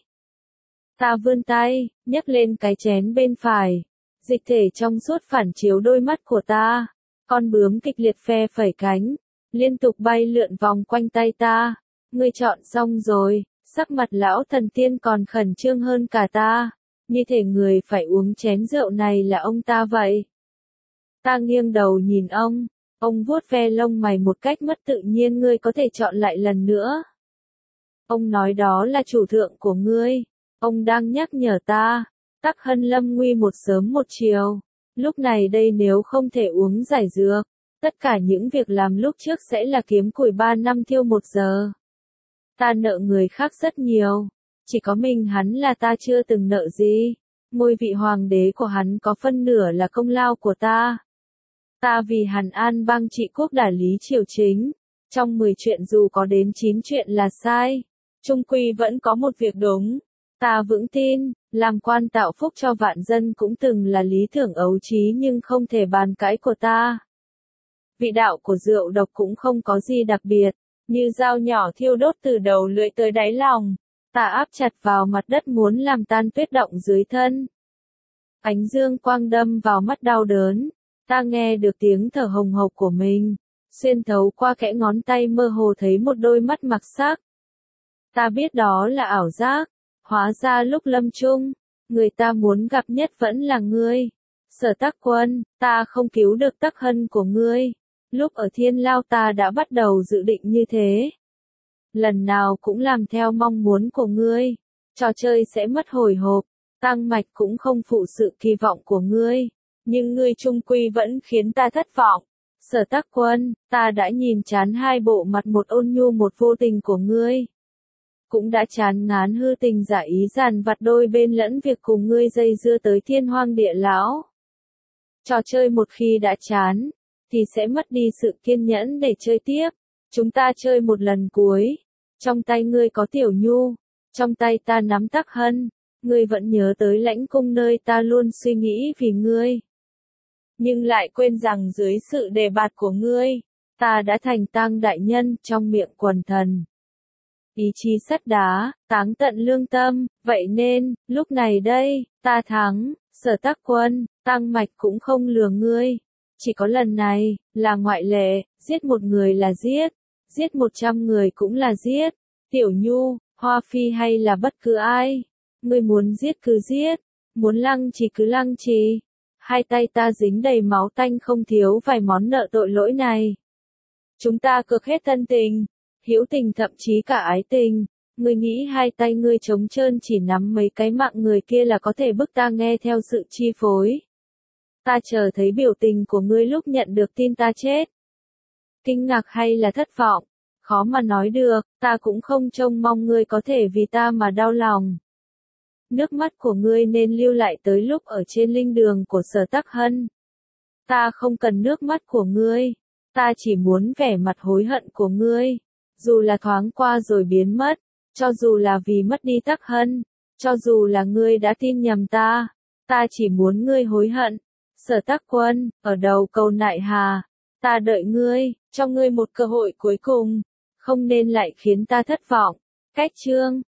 Ta vươn tay, nhấc lên cái chén bên phải. Dịch thể trong suốt phản chiếu đôi mắt của ta. Con bướm kịch liệt phe phẩy cánh, liên tục bay lượn vòng quanh tay ta. Ngươi chọn xong rồi, sắc mặt lão thần tiên còn khẩn trương hơn cả ta. Như thể người phải uống chén rượu này là ông ta vậy. Ta nghiêng đầu nhìn ông. Ông vuốt ve lông mày một cách mất tự nhiên. Ngươi có thể chọn lại lần nữa. Ông nói đó là chủ thượng của ngươi. Ông đang nhắc nhở ta. Tắc Hân lâm nguy một sớm một chiều. Lúc này đây nếu không thể uống giải dược, tất cả những việc làm lúc trước sẽ là kiếm củi ba năm thiêu một giờ. Ta nợ người khác rất nhiều. Chỉ có mình hắn là ta chưa từng nợ gì. Ngôi vị hoàng đế của hắn có phân nửa là công lao của ta. Ta vì hắn an bang trị quốc đả lý triều chính. Trong mười chuyện dù có đến chín chuyện là sai, chung quy vẫn có một việc đúng. Ta vững tin, làm quan tạo phúc cho vạn dân cũng từng là lý tưởng ấu trí nhưng không thể bàn cãi của ta. Vị đạo của rượu độc cũng không có gì đặc biệt, như dao nhỏ thiêu đốt từ đầu lưỡi tới đáy lòng. Ta áp chặt vào mặt đất muốn làm tan tuyết động dưới thân. Ánh dương quang đâm vào mắt đau đớn. Ta nghe được tiếng thở hồng hộc của mình. Xuyên thấu qua kẽ ngón tay mơ hồ thấy một đôi mắt mặc sắc. Ta biết đó là ảo giác. Hóa ra lúc lâm chung, người ta muốn gặp nhất vẫn là ngươi. Sở Tắc Quân, ta không cứu được Tắc Hân của ngươi. Lúc ở Thiên Lao ta đã bắt đầu dự định như thế. Lần nào cũng làm theo mong muốn của ngươi. Trò chơi sẽ mất hồi hộp. Tăng mạch cũng không phụ sự kỳ vọng của ngươi. Nhưng ngươi chung quy vẫn khiến ta thất vọng. Sở Tắc Quân, ta đã nhìn chán hai bộ mặt một ôn nhu một vô tình của ngươi. Cũng đã chán ngán hư tình giả ý giàn vặt đôi bên lẫn việc cùng ngươi dây dưa tới thiên hoang địa lão. Trò chơi một khi đã chán, thì sẽ mất đi sự kiên nhẫn để chơi tiếp. Chúng ta chơi một lần cuối. Trong tay ngươi có Tiểu Nhu, trong tay ta nắm Tắc Hân. Ngươi vẫn nhớ tới lãnh cung nơi ta luôn suy nghĩ vì ngươi. Nhưng lại quên rằng dưới sự đề bạt của ngươi, ta đã thành tang đại nhân trong miệng quần thần. Ý chí sắt đá, táng tận lương tâm, vậy nên, lúc này đây, ta thắng, Sở Tắc Quân, Tăng mạch cũng không lừa ngươi. Chỉ có lần này, là ngoại lệ, giết một người là giết, giết một trăm người cũng là giết. Tiểu Nhu, Hoa Phi hay là bất cứ ai, ngươi muốn giết cứ giết, muốn lăng trì cứ lăng trì. Hai tay ta dính đầy máu tanh không thiếu vài món nợ tội lỗi này. Chúng ta cược hết thân tình, hữu tình thậm chí cả ái tình. Ngươi nghĩ hai tay ngươi trống trơn chỉ nắm mấy cái mạng người kia là có thể bức ta nghe theo sự chi phối. Ta chờ thấy biểu tình của ngươi lúc nhận được tin ta chết. Kinh ngạc hay là thất vọng, khó mà nói được, ta cũng không trông mong ngươi có thể vì ta mà đau lòng. Nước mắt của ngươi nên lưu lại tới lúc ở trên linh đường của Sở Tắc Hân. Ta không cần nước mắt của ngươi, ta chỉ muốn vẻ mặt hối hận của ngươi. Dù là thoáng qua rồi biến mất, cho dù là vì mất đi Tắc Hân, cho dù là ngươi đã tin nhầm ta, ta chỉ muốn ngươi hối hận. Sở Tắc Quân, ở đầu cầu Nại Hà, ta đợi ngươi, cho ngươi một cơ hội cuối cùng, không nên lại khiến ta thất vọng. Cách chương